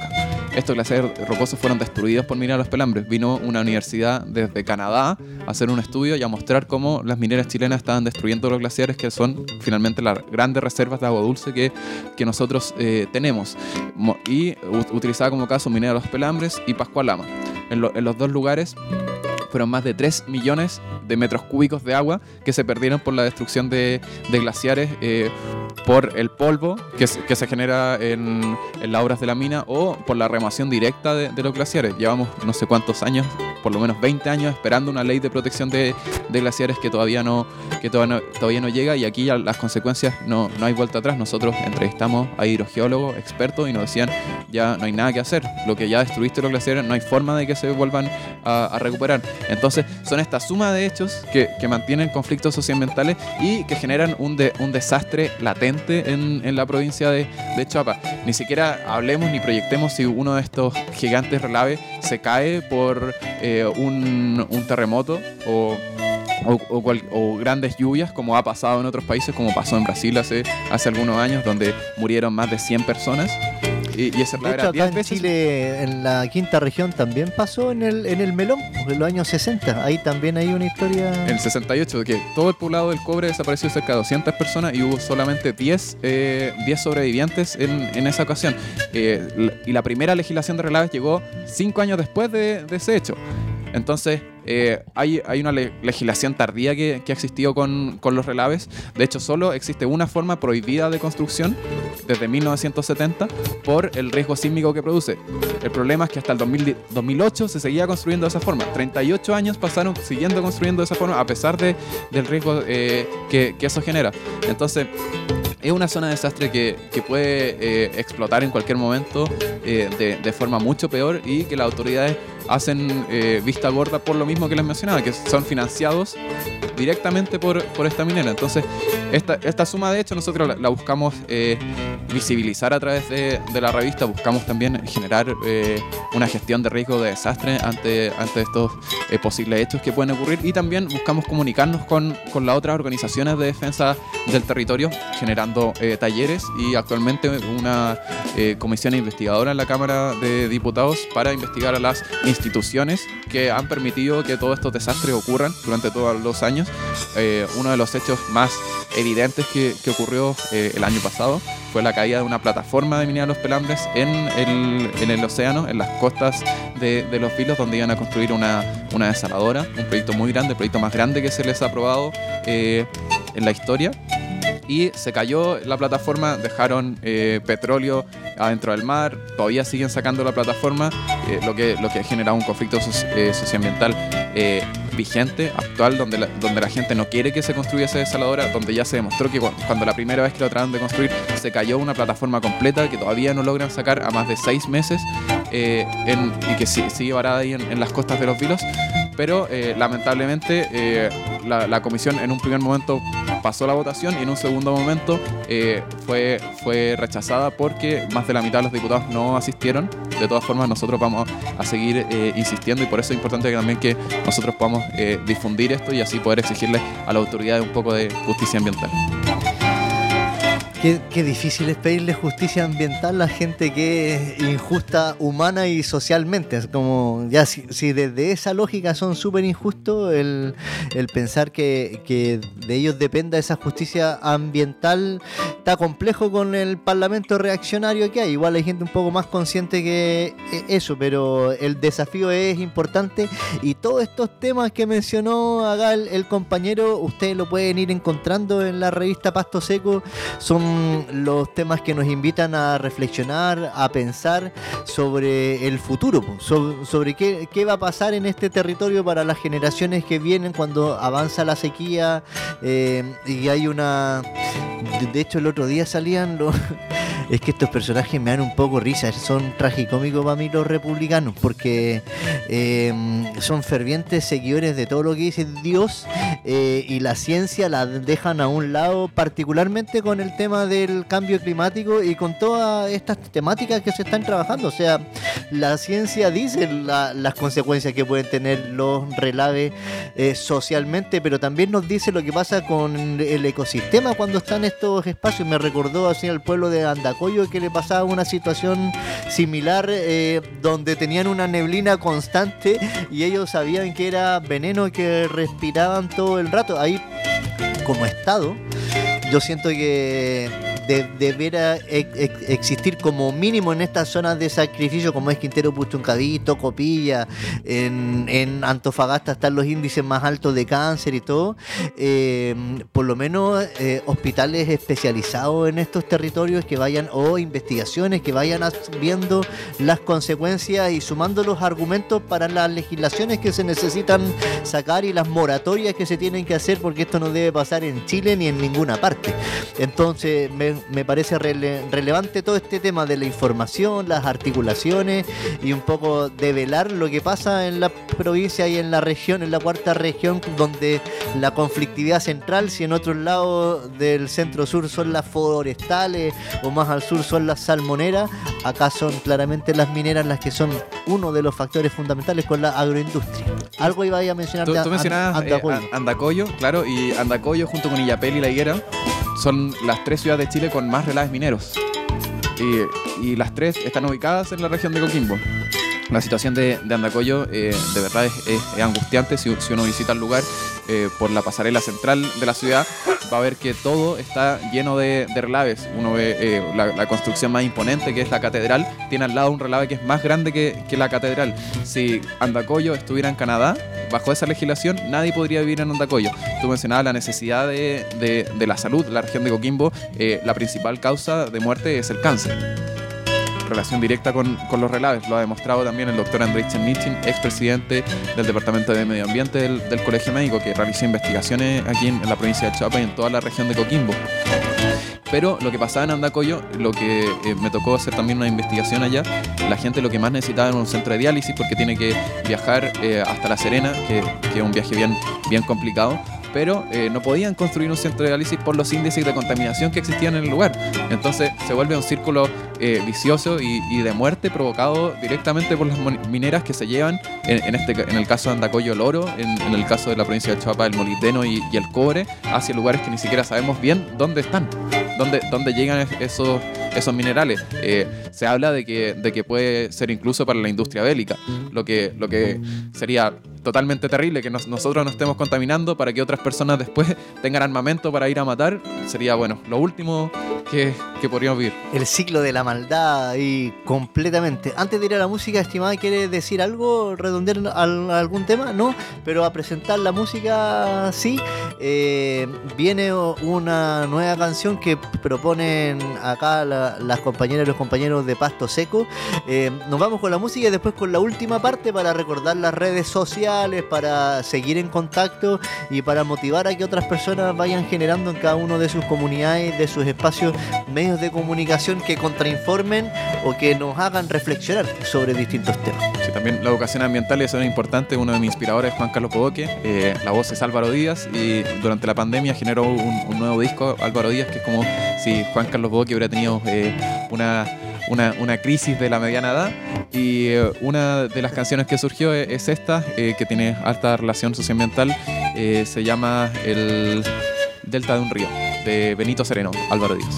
estos glaciares rocosos fueron destruidos por minería de los pelambres. Vino una universidad desde Canadá a hacer un estudio y a mostrar cómo las mineras chilenas estaban destruyendo los glaciares, que son finalmente las grandes reservas de agua dulce que, que nosotros eh, tenemos. Y utilizaba como caso Minera de los Pelambres y Pascualama. En, lo, en los dos lugares fueron más de tres millones de metros cúbicos de agua que se perdieron por la destrucción de, de glaciares, eh, por el polvo que se, que se genera en, en las obras de la mina o por la remoción directa de, de los glaciares. Llevamos no sé cuántos años, por lo menos veinte años, esperando una ley de protección de, de glaciares que todavía no, que todavía no, todavía no llega, y aquí ya las consecuencias no, no hay vuelta atrás. Nosotros entrevistamos a hidrogeólogos expertos y nos decían, ya no hay nada que hacer, lo que ya destruiste los glaciares no hay forma de que se vuelvan a, a recuperar. Entonces son esta suma de hechos que, que mantienen conflictos socioambientales y que generan un, de, un desastre latente en, en la provincia de, de Choapa. Ni siquiera hablemos ni proyectemos si uno de estos gigantes relaves se cae por eh, un, un terremoto o O, o, cual, o grandes lluvias, como ha pasado en otros países, como pasó en Brasil hace, hace algunos años, donde murieron más de cien personas. Y, y esa es la de hecho, acá en veces. Chile, en la quinta región, también pasó en el, en el Melón, en los años sesenta. Ahí también hay una historia. En el sesenta y ocho, que todo el poblado del cobre desapareció, cerca de doscientas personas, y hubo solamente diez, eh, diez sobrevivientes en, en esa ocasión. Eh, y la primera legislación de relaves llegó cinco años después de, de ese hecho. Entonces, eh, hay, hay una le- legislación tardía que, que ha existido con, con los relaves. De hecho, solo existe una forma prohibida de construcción desde mil novecientos setenta por el riesgo sísmico que produce. El problema es que hasta el dos mil, dos mil ocho se seguía construyendo de esa forma. treinta y ocho años pasaron siguiendo construyendo de esa forma, a pesar de, del riesgo eh, que, que eso genera. Entonces, es una zona de desastre que, que puede eh, explotar en cualquier momento eh, de, de forma mucho peor, y que las autoridades hacen eh, vista gorda por lo mismo que les mencionaba, que son financiados directamente por, por esta minera. Entonces, esta, esta suma de hecho nosotros la, la buscamos eh, visibilizar a través de, de la revista. Buscamos también generar eh, una gestión de riesgo de desastre ante, ante estos eh, posibles hechos que pueden ocurrir, y también buscamos comunicarnos con, con las otras organizaciones de defensa del territorio, generando eh, talleres, y actualmente una eh, comisión investigadora en la Cámara de Diputados para investigar a las instituciones que han permitido que todos estos desastres ocurran durante todos los años. Eh, uno de los hechos más evidentes que, que ocurrió eh, el año pasado fue la caída de una plataforma de minería de los Pelambres en el, en el océano, en las costas de, de Los Vilos, donde iban a construir una, una desaladora, un proyecto muy grande, el proyecto más grande que se les ha aprobado eh, en la historia. Y se cayó la plataforma, dejaron eh, petróleo adentro del mar, todavía siguen sacando la plataforma, eh, lo que lo que ha generado un conflicto so- eh, socioambiental eh, vigente, actual, donde la, donde la gente no quiere que se construya esa desaladora, donde ya se demostró que cu- cuando la primera vez que lo trataron de construir se cayó una plataforma completa que todavía no logran sacar a más de seis meses eh, en, y que si, sigue varada ahí en, en las costas de Los Vilos. Pero eh, lamentablemente eh, la, la comisión en un primer momento pasó la votación, y en un segundo momento eh, fue, fue rechazada porque más de la mitad de los diputados no asistieron. De todas formas, nosotros vamos a seguir eh, insistiendo, y por eso es importante que también que nosotros podamos eh, difundir esto y así poder exigirle a la autoridad un poco de justicia ambiental. Qué, qué difícil es pedirle justicia ambiental a gente que es injusta humana y socialmente. Es como, ya si, si desde esa lógica son súper injustos, el, el pensar que, que de ellos dependa esa justicia ambiental está complejo con el parlamento reaccionario que hay. Igual hay gente un poco más consciente que eso, pero el desafío es importante, y todos estos temas que mencionó acá el, el compañero, ustedes lo pueden ir encontrando en la revista Pasto Seco. Son los temas que nos invitan a reflexionar, a pensar sobre el futuro, sobre, sobre qué, qué va a pasar en este territorio para las generaciones que vienen cuando avanza la sequía. Eh, y hay una... De hecho, el otro día salían los... Es que estos personajes me dan un poco risa, son tragicómicos para mí los republicanos, porque eh, son fervientes seguidores de todo lo que dice Dios, eh, y la ciencia la dejan a un lado, particularmente con el tema del cambio climático y con todas estas temáticas que se están trabajando. O sea, la ciencia dice la, las consecuencias que pueden tener los relaves eh, socialmente, pero también nos dice lo que pasa con el ecosistema cuando están estos espacios. Me recordó así al pueblo de Andacó, Andacollo que le pasaba una situación similar, eh, donde tenían una neblina constante y ellos sabían que era veneno que respiraban todo el rato. Ahí, como Estado, yo siento que de, debiera ex, ex, existir como mínimo en estas zonas de sacrificio, como es Quintero Puchuncaví, Tocopilla, en, en Antofagasta están los índices más altos de cáncer y todo, eh, por lo menos eh, hospitales especializados en estos territorios que vayan, o investigaciones que vayan viendo las consecuencias y sumando los argumentos para las legislaciones que se necesitan sacar y las moratorias que se tienen que hacer, porque esto no debe pasar en Chile ni en ninguna parte. Entonces me me parece rele- relevante todo este tema de la información, las articulaciones y un poco develar lo que pasa en la provincia y en la región, en la cuarta región, donde la conflictividad central, si en otros lados del centro sur son las forestales o más al sur son las salmoneras, acá son claramente las mineras las que son uno de los factores fundamentales con la agroindustria. Algo iba a mencionar Tú, de tú mencionabas Andacollo. Eh, Andacollo, claro, y Andacollo junto con Illapel y La Higuera son las tres ciudades de Chile con más relaves mineros. Y, y las tres están ubicadas en la región de Coquimbo. La situación de, de Andacollo eh, de verdad es, es, es angustiante. Si, si uno visita el lugar eh, por la pasarela central de la ciudad, va a ver que todo está lleno de, de relaves. Uno ve eh, la, la construcción más imponente, que es la catedral, tiene al lado un relave que es más grande que, que la catedral. Si Andacollo estuviera en Canadá, bajo esa legislación, nadie podría vivir en Andacollo. Tú mencionabas la necesidad de, de, de la salud. La región de Coquimbo, eh, la principal causa de muerte es el cáncer. Relación directa con, con los relaves, lo ha demostrado también el doctor Andrei Chernichin, expresidente del Departamento de Medio Ambiente del, del Colegio Médico, que realizó investigaciones aquí en, en la provincia de Chiapas y en toda la región de Coquimbo. Pero lo que pasaba en Andacollo, lo que eh, me tocó hacer también una investigación allá, la gente lo que más necesitaba era un centro de diálisis, porque tiene que viajar eh, hasta La Serena, que, que es un viaje bien, bien complicado, pero eh, no podían construir un centro de diálisis por los índices de contaminación que existían en el lugar. Entonces se vuelve un círculo eh, vicioso y, y de muerte provocado directamente por las mineras que se llevan, en, en, este, en el caso de Andacollo, el oro, en, en el caso de la provincia de Chiapas, el molibdeno y, y el cobre, hacia lugares que ni siquiera sabemos bien dónde están, dónde, dónde llegan esos, esos minerales. Eh, se habla de que, de que puede ser incluso para la industria bélica, lo que, lo que sería totalmente terrible, que nos, nosotros nos estemos contaminando para que otras personas después tengan armamento para ir a matar. Sería, bueno, lo último que, que podríamos vivir. El ciclo de la maldad y completamente. Antes de ir a la música, estimada, ¿quiere decir algo? ¿Redondear al, algún tema? No, pero a presentar la música sí. Eh, viene una nueva canción que proponen acá la, las compañeras y los compañeros de Pasto Seco. Eh, nos vamos con la música y después con la última parte para recordar las redes sociales, para seguir en contacto y para motivar a que otras personas vayan generando en cada uno de sus comunidades, de sus espacios, medios de comunicación que contrainformen o que nos hagan reflexionar sobre distintos temas. Sí, también la educación ambiental es importante. Uno de mis inspiradores es Juan Carlos Bodoque, eh, la voz es Álvaro Díaz, y durante la pandemia generó un, un nuevo disco, Álvaro Díaz, que es como si Juan Carlos Bodoque hubiera tenido eh, una... Una, una crisis de la mediana edad, y eh, una de las canciones que surgió es, es esta, eh, que tiene alta relación socioambiental, eh, se llama El Delta de un Río, de Benito Sereno, Álvaro Díaz.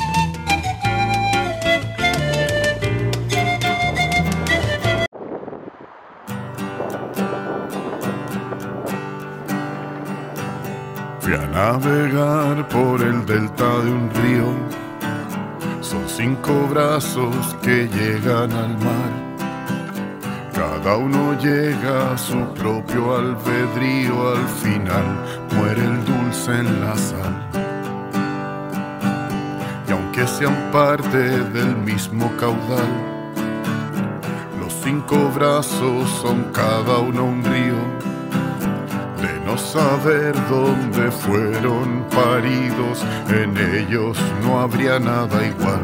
Fui a navegar por el delta de un río. Son cinco brazos que llegan al mar. Cada uno llega a su propio albedrío. Al final muere el dulce en la sal. Y aunque sean parte del mismo caudal, los cinco brazos son cada uno un río. De no saber dónde fueron paridos, en ellos no habría nada igual.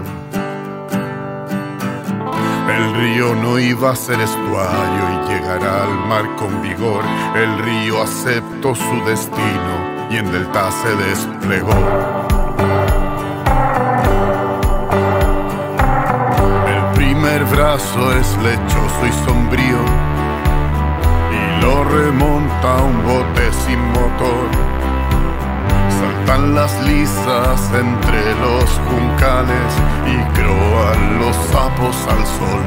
El río no iba a ser estuario y llegará al mar con vigor. El río aceptó su destino y en delta se desplegó. El primer brazo es lechoso y sombrío, lo remonta un bote sin motor. Saltan las lisas entre los juncales y croan sapos al sol.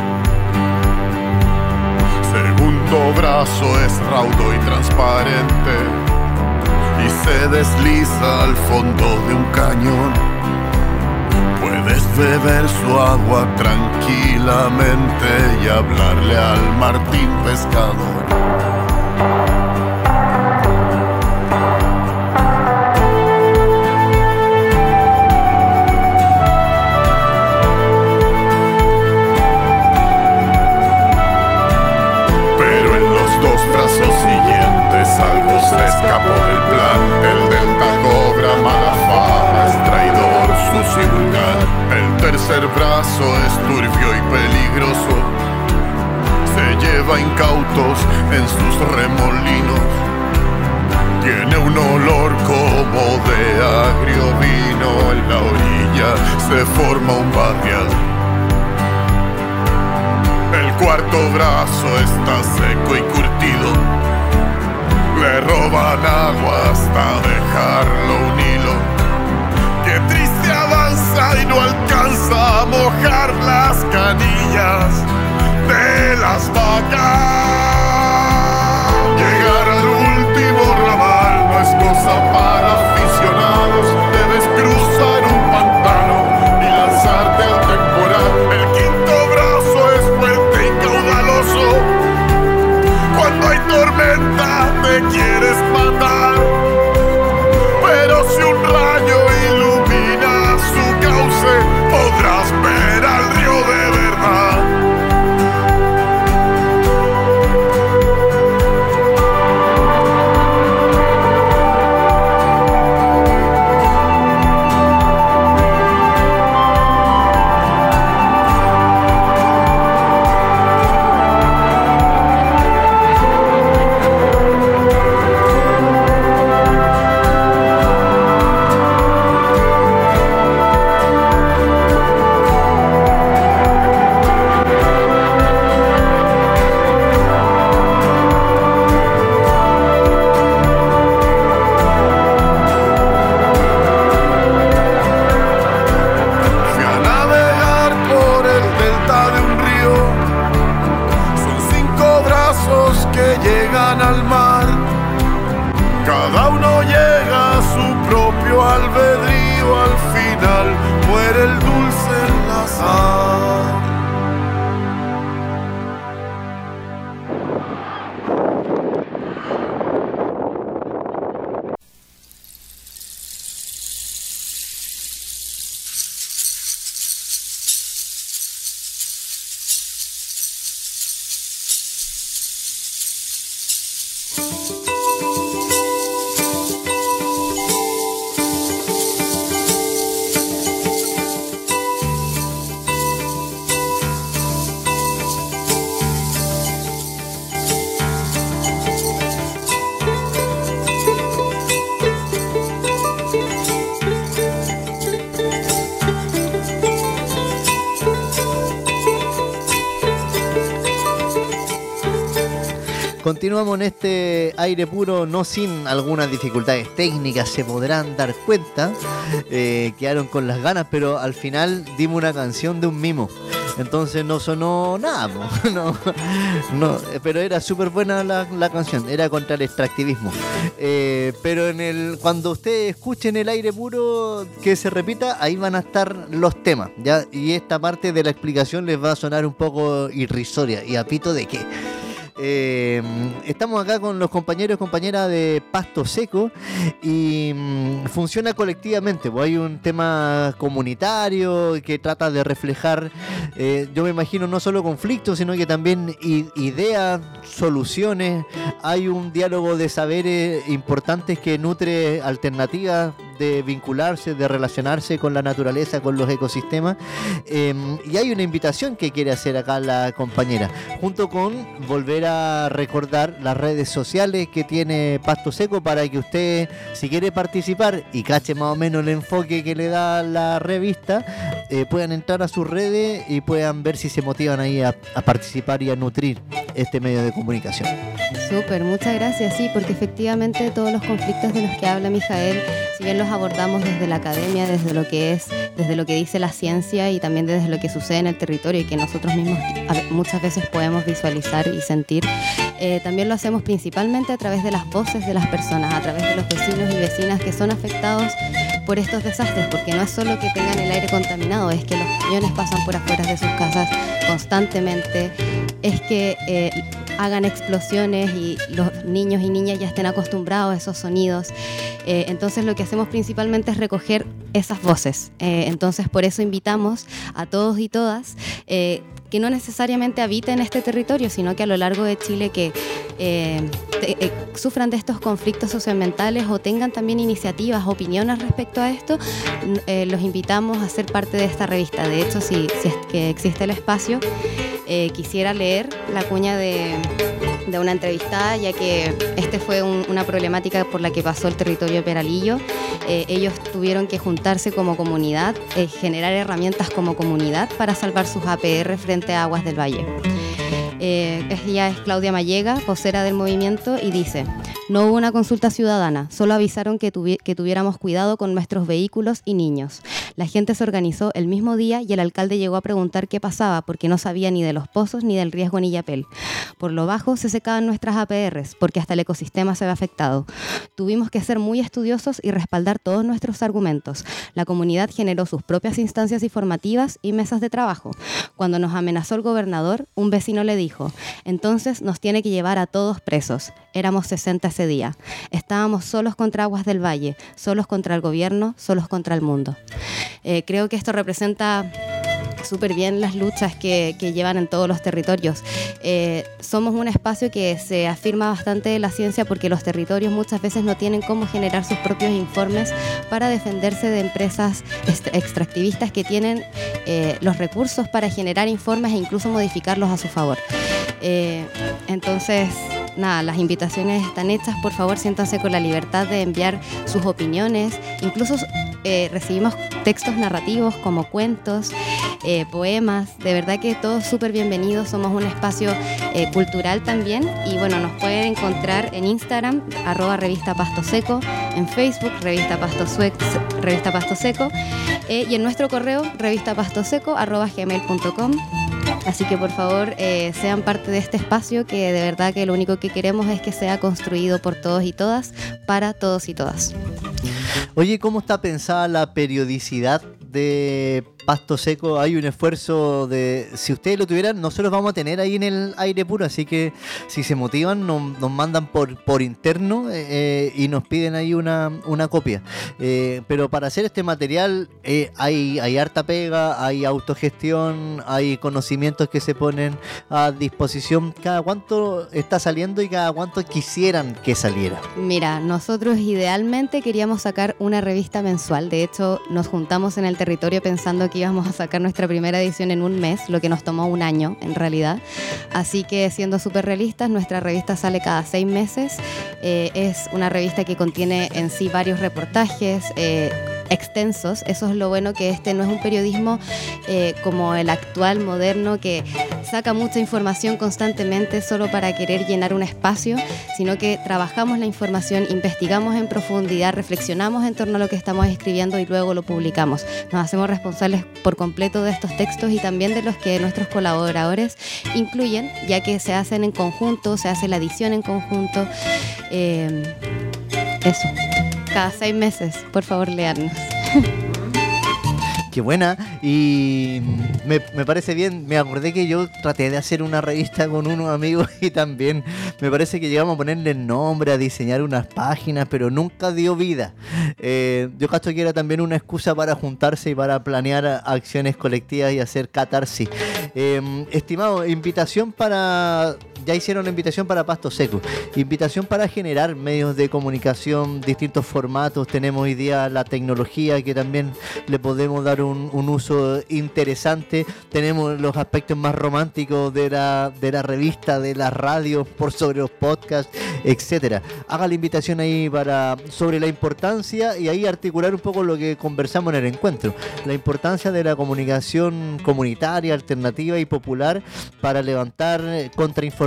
Segundo brazo es raudo y transparente y se desliza al fondo de un cañón. Puedes beber su agua tranquilamente y hablarle al Martín pescador. Algo se escapó del plan. El delta cobra mala fama, es traidor, sucio y vulgar. El tercer brazo es turbio y peligroso, se lleva incautos en sus remolinos. Tiene un olor como de agrio vino. En la orilla se forma un barrial. El cuarto brazo está seco y curtido. Le roban agua hasta dejarlo un hilo. Qué triste avanza y no alcanza a mojar las canillas de las vacas. Llegar al último ramal no es cosa para aficionados. Debes cruzar un pantano y lanzarte al temporal. El quinto brazo es fuerte y caudaloso. Cuando hay tormenta te quieres matar, pero si un rayo ilumina su cauce, podrás ver al río de verdad. Continuamos en este aire puro, no sin algunas dificultades técnicas, se podrán dar cuenta. Eh, quedaron con las ganas, pero al final dimos una canción de un mimo. Entonces no sonó nada, no, no, pero era súper buena la, la canción, era contra el extractivismo. Eh, pero en el cuando ustedes escuchen el aire puro que se repita, ahí van a estar los temas, ¿ya? Y esta parte de la explicación les va a sonar un poco irrisoria. ¿Y a pito de qué? Eh, estamos acá con los compañeros y compañeras de Pasto Seco y mm, funciona colectivamente, pues hay un tema comunitario que trata de reflejar, eh, yo me imagino, no solo conflictos, sino que también i- ideas, soluciones. Hay un diálogo de saberes importantes que nutre alternativas de vincularse, de relacionarse con la naturaleza, con los ecosistemas, eh, y hay una invitación que quiere hacer acá la compañera, junto con volver a recordar las redes sociales que tiene Pasto Seco para que usted, si quiere participar y cache más o menos el enfoque que le da la revista, eh, puedan entrar a sus redes y puedan ver si se motivan ahí a, a participar y a nutrir este medio de comunicación. Súper, muchas gracias, sí, porque efectivamente todos los conflictos de los que habla Mijael si bien los abordamos desde la academia, desde lo que es, desde lo que dice la ciencia y también desde lo que sucede en el territorio y que nosotros mismos muchas veces podemos visualizar y sentir, eh, también lo hacemos principalmente a través de las voces de las personas, a través de los vecinos y vecinas que son afectados por estos desastres, porque no es solo que tengan el aire contaminado, es que los camiones pasan por afuera de sus casas constantemente, es que eh, hagan explosiones y los niños y niñas ya estén acostumbrados a esos sonidos. Eh, entonces lo que hacemos principalmente es recoger esas voces. Eh, entonces por eso invitamos a todos y todas eh, que no necesariamente habiten este territorio, sino que a lo largo de Chile que eh, te, eh, sufran de estos conflictos socioambientales o tengan también iniciativas, opiniones respecto a esto, eh, los invitamos a ser parte de esta revista. De hecho, si, si es que existe el espacio, eh, quisiera leer la cuña de, de una entrevistada, ya que este fue un, una problemática por la que pasó el territorio de Peralillo. Eh, ellos tuvieron que juntarse como comunidad, eh, generar herramientas como comunidad para salvar sus A P R frente a Aguas del Valle. Eh, ella es Claudia Mallega, vocera del movimiento, y dice: no hubo una consulta ciudadana, solo avisaron que, tuvi- que tuviéramos cuidado con nuestros vehículos y niños. La gente se organizó el mismo día y el alcalde llegó a preguntar qué pasaba porque no sabía ni de los pozos ni del riesgo en Illapel. Por lo bajo se secaban nuestras A P Rs porque hasta el ecosistema se ve afectado. Tuvimos que ser muy estudiosos y respaldar todos nuestros argumentos. La comunidad generó sus propias instancias informativas y mesas de trabajo. Cuando nos amenazó el gobernador, un vecino le dijo: entonces nos tiene que llevar a todos presos. Éramos sesenta ese día. Estábamos solos contra Aguas del Valle, solos contra el gobierno, solos contra el mundo. Eh, creo que esto representa súper bien las luchas que, que llevan en todos los territorios. Eh, somos un espacio que se afirma bastante de la ciencia porque los territorios muchas veces no tienen cómo generar sus propios informes para defenderse de empresas extractivistas que tienen eh, los recursos para generar informes e incluso modificarlos a su favor. Eh, entonces, nada, las invitaciones están hechas. Por favor, siéntanse con la libertad de enviar sus opiniones. Incluso eh, recibimos textos narrativos como cuentos, eh, poemas. De verdad que todos súper bienvenidos. Somos un espacio eh, cultural también. Y bueno, nos pueden encontrar en Instagram, arroba revista Pasto Seco, en Facebook, revista Pasto, Sue- revista Pasto Seco, eh, y en nuestro correo, revistapastoseco, arroba gmail punto com. Así que por favor eh, sean parte de este espacio, que de verdad que lo único que queremos es que sea construido por todos y todas, para todos y todas. Oye, ¿cómo está pensada la periodicidad de Pasto Seco? Hay un esfuerzo de... Si ustedes lo tuvieran, nosotros vamos a tener ahí en el aire puro, así que si se motivan nos, nos mandan por, por interno eh, y nos piden ahí una, una copia. Eh, pero para hacer este material eh, hay, hay harta pega, hay autogestión, hay conocimientos que se ponen a disposición. ¿Cada cuánto está saliendo y cada cuánto quisieran que saliera? Mira, nosotros idealmente queríamos sacar una revista mensual. De hecho, nos juntamos en el territorio pensando que íbamos a sacar nuestra primera edición en un mes, lo que nos tomó un año en realidad. Así que, siendo súper realistas, nuestra revista sale cada seis meses. Eh, es una revista que contiene en sí varios reportajes eh, extensos. Eso es lo bueno, que este no es un periodismo eh, como el actual, moderno, que saca mucha información constantemente solo para querer llenar un espacio, sino que trabajamos la información, investigamos en profundidad, reflexionamos en torno a lo que estamos escribiendo y luego lo publicamos. Nos hacemos responsables por completo de estos textos y también de los que nuestros colaboradores incluyen, ya que se hacen en conjunto, se hace la edición en conjunto. Eh, eso. Cada seis meses, por favor, learnos. Qué buena, y me, me parece bien. Me acordé que yo traté de hacer una revista con unos amigos y también me parece que llegamos a ponerle nombre, a diseñar unas páginas, pero nunca dio vida. Eh, yo cacho que era también una excusa para juntarse y para planear acciones colectivas y hacer catarsis. Eh, estimado, invitación para... Ya hicieron la invitación para Pasto Seco, invitación para generar medios de comunicación, distintos formatos. Tenemos hoy día la tecnología que también le podemos dar un, un uso interesante. Tenemos los aspectos más románticos de la, de la revista, de la radio, por sobre los podcasts, etcétera. Haga la invitación ahí para sobre la importancia y ahí articular un poco lo que conversamos en el encuentro. La importancia de la comunicación comunitaria, alternativa y popular para levantar contrainformación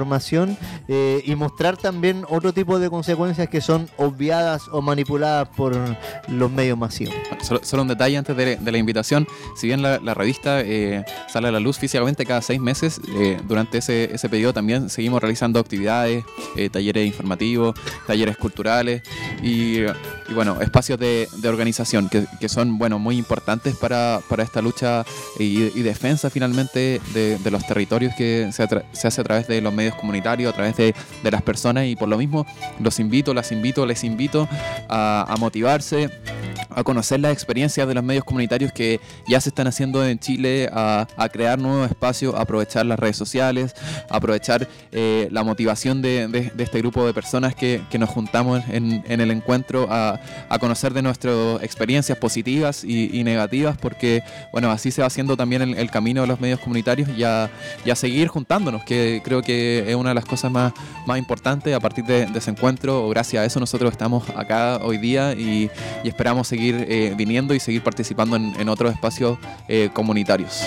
información eh, y mostrar también otro tipo de consecuencias que son obviadas o manipuladas por los medios masivos. Solo, solo un detalle antes de, de la invitación. Si bien la, la revista eh, sale a la luz físicamente cada seis meses, eh, durante ese, ese periodo también seguimos realizando actividades, eh, talleres informativos, talleres culturales y, y bueno, espacios de, de organización que, que son bueno muy importantes para, para esta lucha y, y defensa finalmente de, de los territorios que se, atra- se hace a través de los medios comunitarios, a través de, de las personas, y por lo mismo los invito, las invito, les invito a, a motivarse, a conocer las experiencias de los medios comunitarios que ya se están haciendo en Chile, a, a crear nuevos espacios, a aprovechar las redes sociales, a aprovechar eh, la motivación de, de, de este grupo de personas que, que nos juntamos en, en el encuentro, a, a conocer de nuestras experiencias positivas y, y negativas, porque bueno, así se va haciendo también el, el camino de los medios comunitarios, y a, y a seguir juntándonos, que creo que es una de las cosas más, más importantes. A partir de, de ese encuentro, o gracias a eso, nosotros estamos acá hoy día y, y esperamos seguir eh, viniendo y seguir participando en, en otros espacios eh, comunitarios.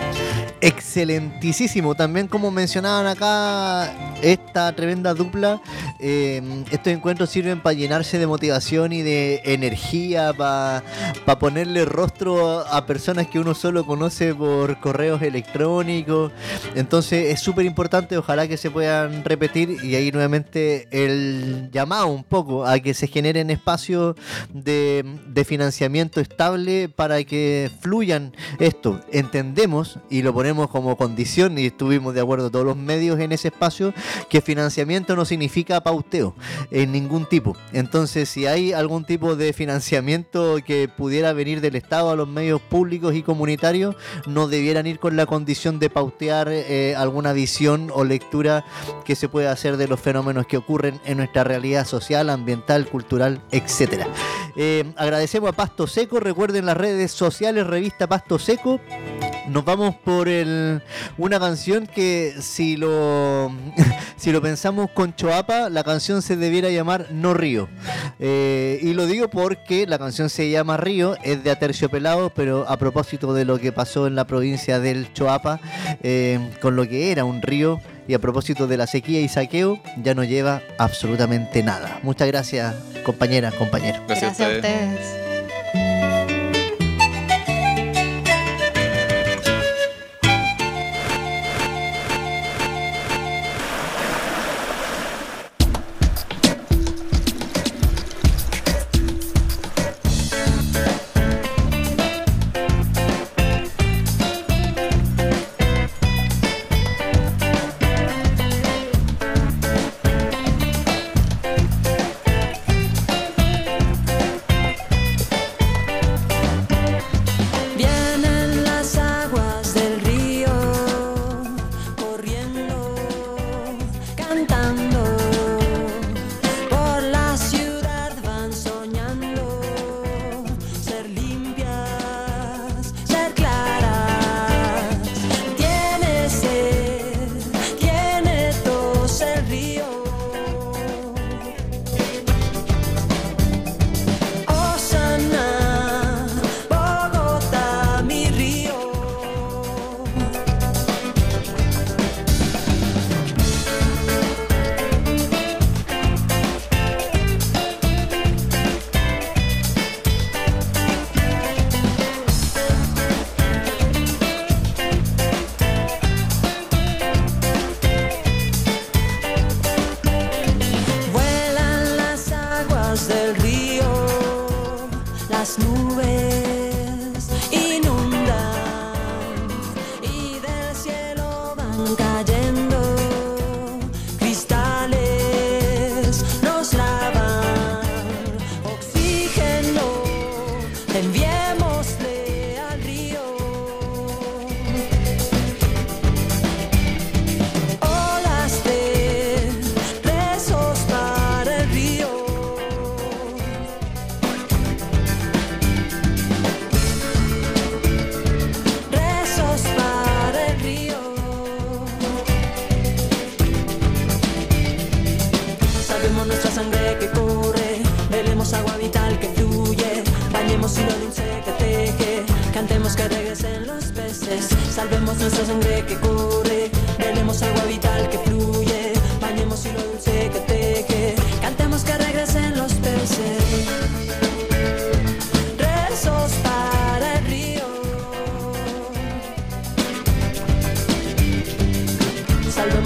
Excelentísimo. También, como mencionaban acá, esta tremenda dupla, eh, estos encuentros sirven para llenarse de motivación y de energía, para pa ponerle rostro a personas que uno solo conoce por correos electrónicos. Entonces es súper importante, ojalá que se puedan repetir, y ahí nuevamente el llamado un poco a que se generen espacios de, de financiamiento estable para que fluyan esto. Entendemos, y lo ponemos como condición, y estuvimos de acuerdo todos los medios en ese espacio, que financiamiento no significa pauteo en ningún tipo. Entonces, si hay algún tipo de financiamiento que pudiera venir del Estado a los medios públicos y comunitarios, no debieran ir con la condición de pautear eh, alguna visión o lectura que se pueda hacer de los fenómenos que ocurren en nuestra realidad social, ambiental, cultural, etcétera. Eh, agradecemos a Pasto Seco. Recuerden las redes sociales, revista Pasto Seco. Nos vamos por el, una canción que, si lo si lo pensamos con Choapa, la canción se debiera llamar No Río. Eh, y lo digo porque la canción se llama Río, es de Aterciopelados, pero a propósito de lo que pasó en la provincia del Choapa, eh, con lo que era un río, y a propósito de la sequía y saqueo, ya no lleva absolutamente nada. Muchas gracias, compañeras, compañeros. Gracias, gracias a ustedes. Nuestra sangre que corre, bebemos agua vital que fluye, bañemos hilo dulce que teje, cantemos que regresen los peces. Salvemos nuestra sangre que corre, bebemos agua vital que fluye,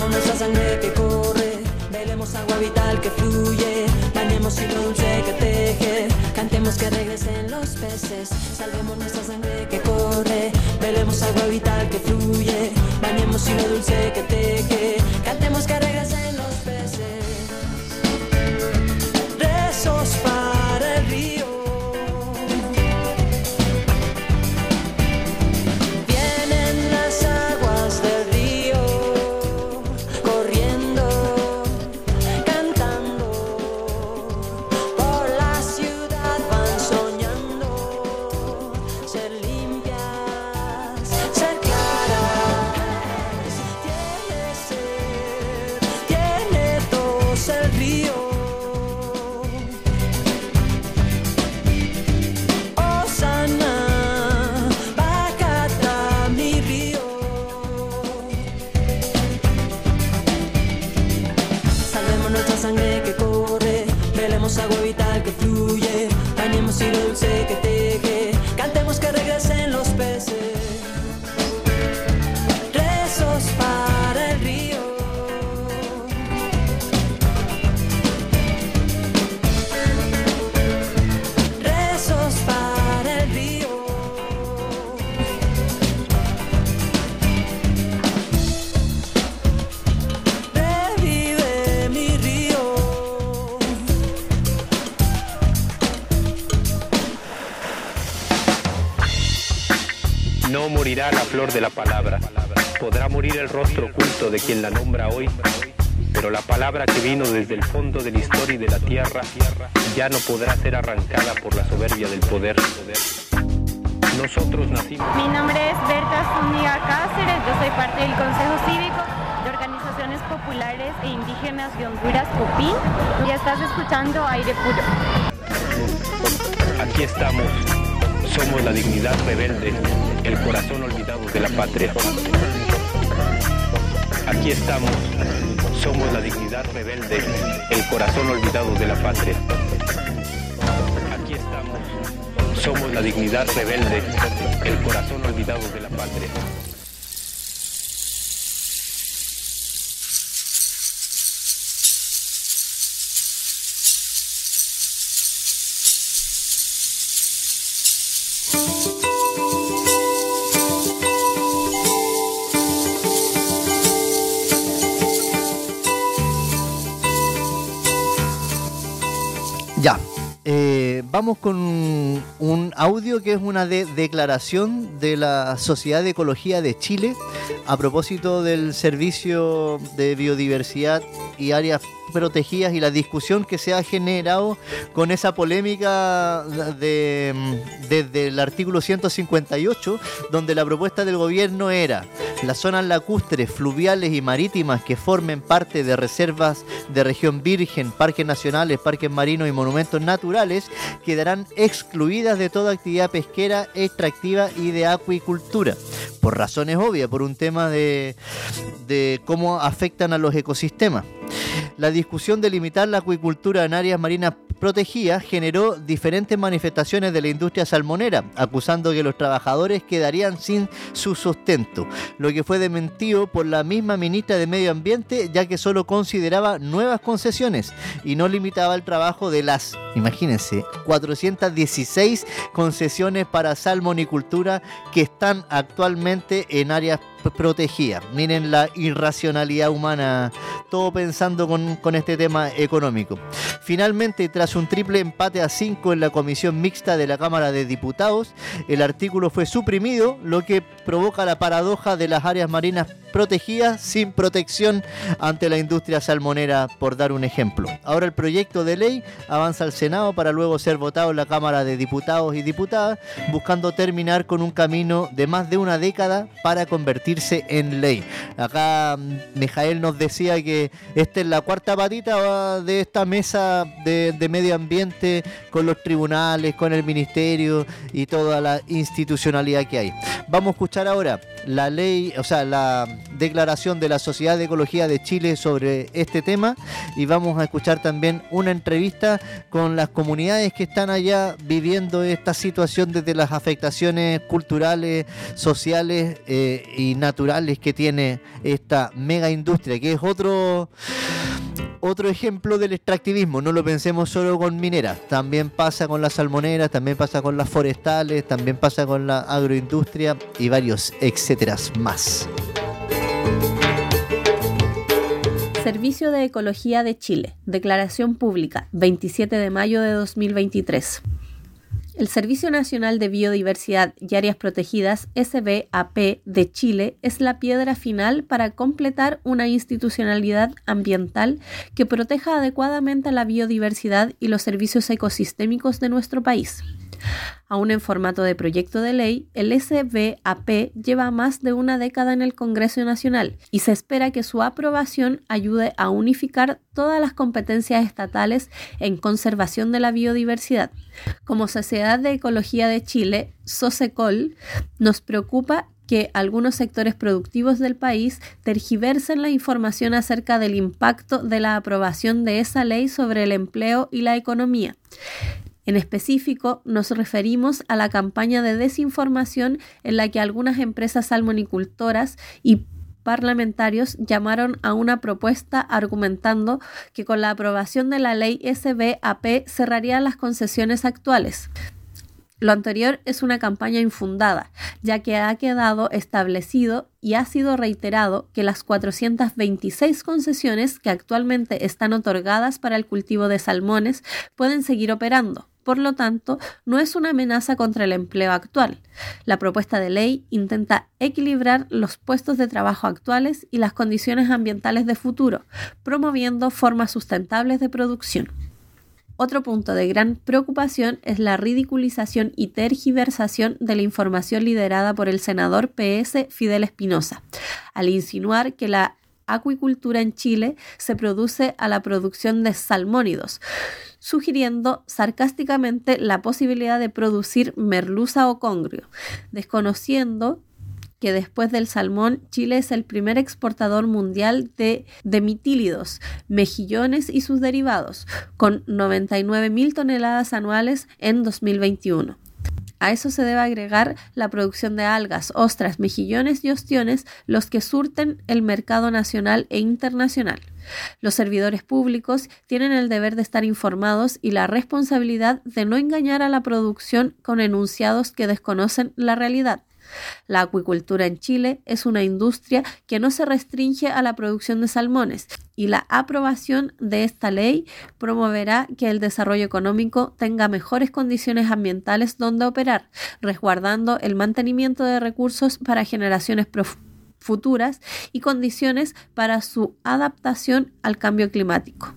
Salvemos nuestra sangre que corre, velemos agua vital que fluye, bañemos hilo dulce que teje, cantemos que regresen los peces. Salvemos nuestra sangre que corre, velemos agua vital que fluye, bañemos hilo dulce que teje, cantemos que regresen los peces. Rezos para el río, vienen las aguas del río, corriendo, cantando, por la ciudad van soñando, ser limpias, ser claras, tiene sed, tiene tos el río. Osana, Bacata, mi río. Salvemos nuestra sangre que corre, velemos agua vital que fluye, bañemos hilo dulce que teje, cantemos que regresen los peces. Rezos para el río. Rezos para el río. Revive mi río. No morirá la flor de la palabra, podrá morir el rostro oculto de quien la nombra hoy, pero la palabra que vino desde el fondo de la historia y de la tierra ya no podrá ser arrancada por la soberbia del poder. Nosotros nacimos. Mi nombre es Berta Zúñiga Cáceres, yo soy parte del Consejo Cívico de Organizaciones Populares e Indígenas de Honduras, COPIN, y estás escuchando Aire Puro. Aquí estamos, somos la dignidad rebelde, el corazón olvidado de la patria. Aquí estamos, somos la dignidad rebelde, el corazón olvidado de la patria. Aquí estamos, somos la dignidad rebelde, el corazón olvidado de la patria. Ya, eh, vamos con un, un audio que es una de- declaración de la Sociedad de Ecología de Chile a propósito del servicio de biodiversidad y áreas protegidas y la discusión que se ha generado con esa polémica de, desde el artículo ciento cincuenta y ocho, donde la propuesta del gobierno era las zonas lacustres, fluviales y marítimas que formen parte de reservas de región virgen, parques nacionales, parques marinos y monumentos naturales quedarán excluidas de toda actividad pesquera, extractiva y de acuicultura, por razones obvias, por un tema de, de cómo afectan a los ecosistemas. La discusión de limitar la acuicultura en áreas marinas protegidas generó diferentes manifestaciones de la industria salmonera, acusando que los trabajadores quedarían sin su sustento, lo que fue desmentido por la misma ministra de Medio Ambiente, ya que solo consideraba nuevas concesiones y no limitaba el trabajo de las, imagínense, cuatrocientas dieciséis concesiones para salmonicultura que están actualmente en áreas protegidas. Miren la irracionalidad humana, todo pensando con, con este tema económico. Finalmente, tras un triple empate a cinco en la comisión mixta de la Cámara de Diputados, el artículo fue suprimido, lo que provoca la paradoja de las áreas marinas protegidas sin protección ante la industria salmonera, por dar un ejemplo. Ahora el proyecto de ley avanza al Senado para luego ser votado en la Cámara de Diputados y Diputadas, buscando terminar con un camino de más de una década para convertirse en ley. Acá Mijael nos decía que esta es la cuarta patita de esta mesa de, de medio ambiente, con los tribunales, con el ministerio y toda la institucionalidad que hay. Vamos a escuchar ahora la ley, o sea, la declaración de la Sociedad de Ecología de Chile sobre este tema, y vamos a escuchar también una entrevista con las comunidades que están allá viviendo esta situación desde las afectaciones culturales, sociales eh, y naturales que tiene esta mega industria, que es otro otro ejemplo del extractivismo. No lo pensemos solo con mineras, también pasa con las salmoneras, también pasa con las forestales, también pasa con la agroindustria y varios etcétera más. Servicio de Ecología de Chile, declaración pública, veintisiete de mayo de dos mil veintitrés. El Servicio Nacional de Biodiversidad y Áreas Protegidas, S B A P, de Chile es la piedra final para completar una institucionalidad ambiental que proteja adecuadamente la biodiversidad y los servicios ecosistémicos de nuestro país. Aún en formato de proyecto de ley, el S B A P lleva más de una década en el Congreso Nacional y se espera que su aprobación ayude a unificar todas las competencias estatales en conservación de la biodiversidad. Como Sociedad de Ecología de Chile, SOSECOL, nos preocupa que algunos sectores productivos del país tergiversen la información acerca del impacto de la aprobación de esa ley sobre el empleo y la economía. En específico, nos referimos a la campaña de desinformación en la que algunas empresas salmonicultoras y parlamentarios llamaron a una propuesta argumentando que con la aprobación de la ley S B A P cerrarían las concesiones actuales. Lo anterior es una campaña infundada, ya que ha quedado establecido y ha sido reiterado que las cuatrocientas veintiséis concesiones que actualmente están otorgadas para el cultivo de salmones pueden seguir operando. Por lo tanto, no es una amenaza contra el empleo actual. La propuesta de ley intenta equilibrar los puestos de trabajo actuales y las condiciones ambientales de futuro, promoviendo formas sustentables de producción. Otro punto de gran preocupación es la ridiculización y tergiversación de la información liderada por el senador P S Fidel Espinosa, al insinuar que la acuicultura en Chile se produce a la producción de salmónidos, sugiriendo sarcásticamente la posibilidad de producir merluza o congrio, desconociendo que después del salmón, Chile es el primer exportador mundial de demitílidos, mejillones y sus derivados, con noventa y nueve mil toneladas anuales en dos mil veintiuno. A eso se debe agregar la producción de algas, ostras, mejillones y ostiones, los que surten el mercado nacional e internacional. Los servidores públicos tienen el deber de estar informados y la responsabilidad de no engañar a la producción con enunciados que desconocen la realidad. La acuicultura en Chile es una industria que no se restringe a la producción de salmones y la aprobación de esta ley promoverá que el desarrollo económico tenga mejores condiciones ambientales donde operar, resguardando el mantenimiento de recursos para generaciones futuras y condiciones para su adaptación al cambio climático.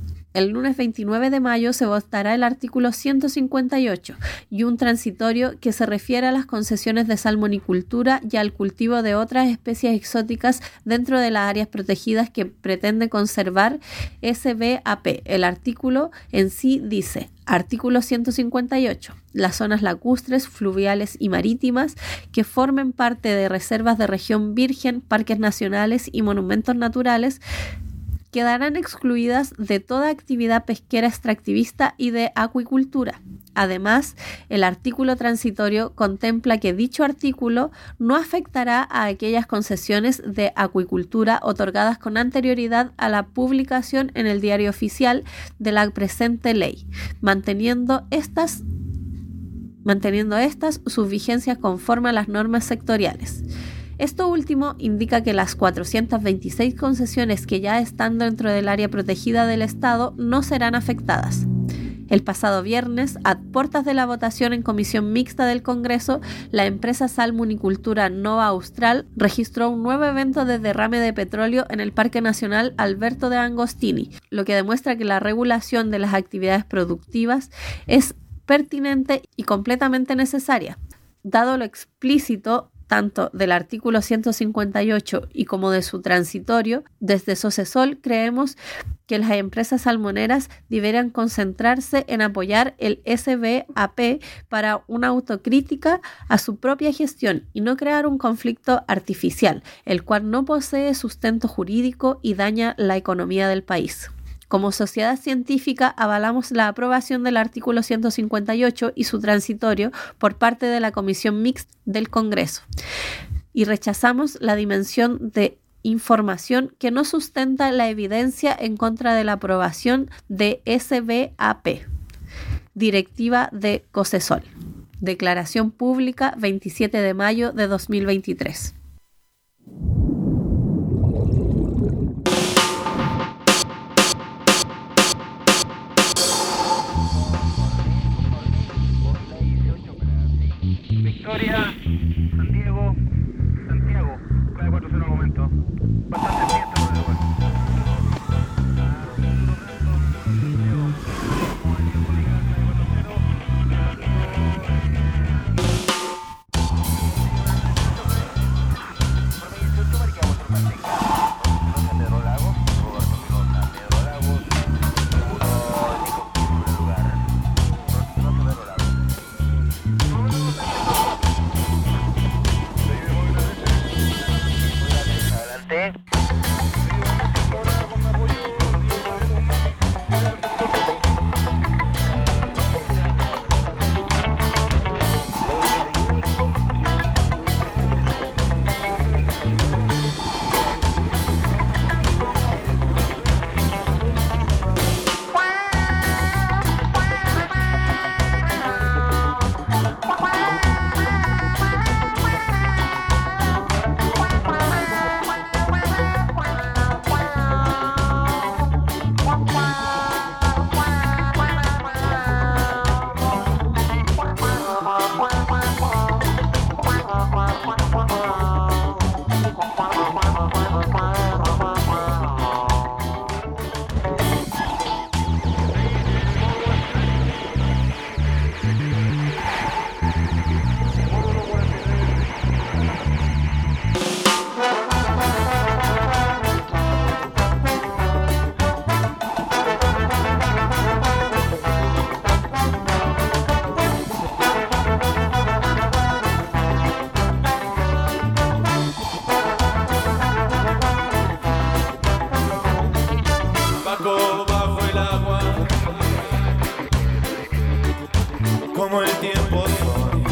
El lunes veintinueve de mayo se votará el artículo ciento cincuenta y ocho y un transitorio que se refiere a las concesiones de salmonicultura y al cultivo de otras especies exóticas dentro de las áreas protegidas que pretende conservar S B A P. El artículo en sí dice: artículo ciento cincuenta y ocho. Las zonas lacustres, fluviales y marítimas que formen parte de reservas de región virgen, parques nacionales y monumentos naturales quedarán excluidas de toda actividad pesquera extractivista y de acuicultura. Además, el artículo transitorio contempla que dicho artículo no afectará a aquellas concesiones de acuicultura otorgadas con anterioridad a la publicación en el Diario Oficial de la presente ley, manteniendo estas, manteniendo estas sus vigencias conforme a las normas sectoriales. Esto último indica que las cuatrocientas veintiséis concesiones que ya están dentro del área protegida del Estado no serán afectadas. El pasado viernes, a puertas de la votación en comisión mixta del Congreso, la empresa salmonicultura Nova Austral registró un nuevo evento de derrame de petróleo en el Parque Nacional Alberto de Angostini, lo que demuestra que la regulación de las actividades productivas es pertinente y completamente necesaria. Dado lo explícito tanto del artículo ciento cincuenta y ocho y como de su transitorio, desde Sosesol creemos que las empresas salmoneras deberían concentrarse en apoyar el S B A P para una autocrítica a su propia gestión y no crear un conflicto artificial, el cual no posee sustento jurídico y daña la economía del país. Como sociedad científica, avalamos la aprobación del artículo ciento cincuenta y ocho y su transitorio por parte de la Comisión Mixta del Congreso. y rechazamos la dimensión de información que no sustenta la evidencia en contra de la aprobación de S B A P, Directiva de COSESOL. Declaración pública veintisiete de mayo de dos mil veintitrés. Victoria, Santiago, Santiago, nueve cuatro cero al momento. Bastante bien, todo el lugar. como el tiempo son.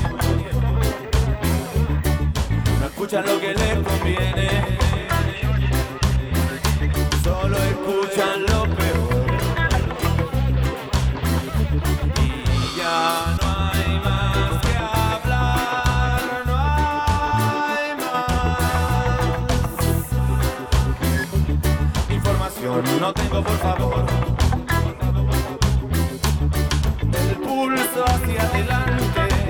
No escuchan lo que les conviene, solo escuchan lo peor. Y ya no hay más que hablar, no hay más información, no tengo, por favor. El pulso hacia adelante.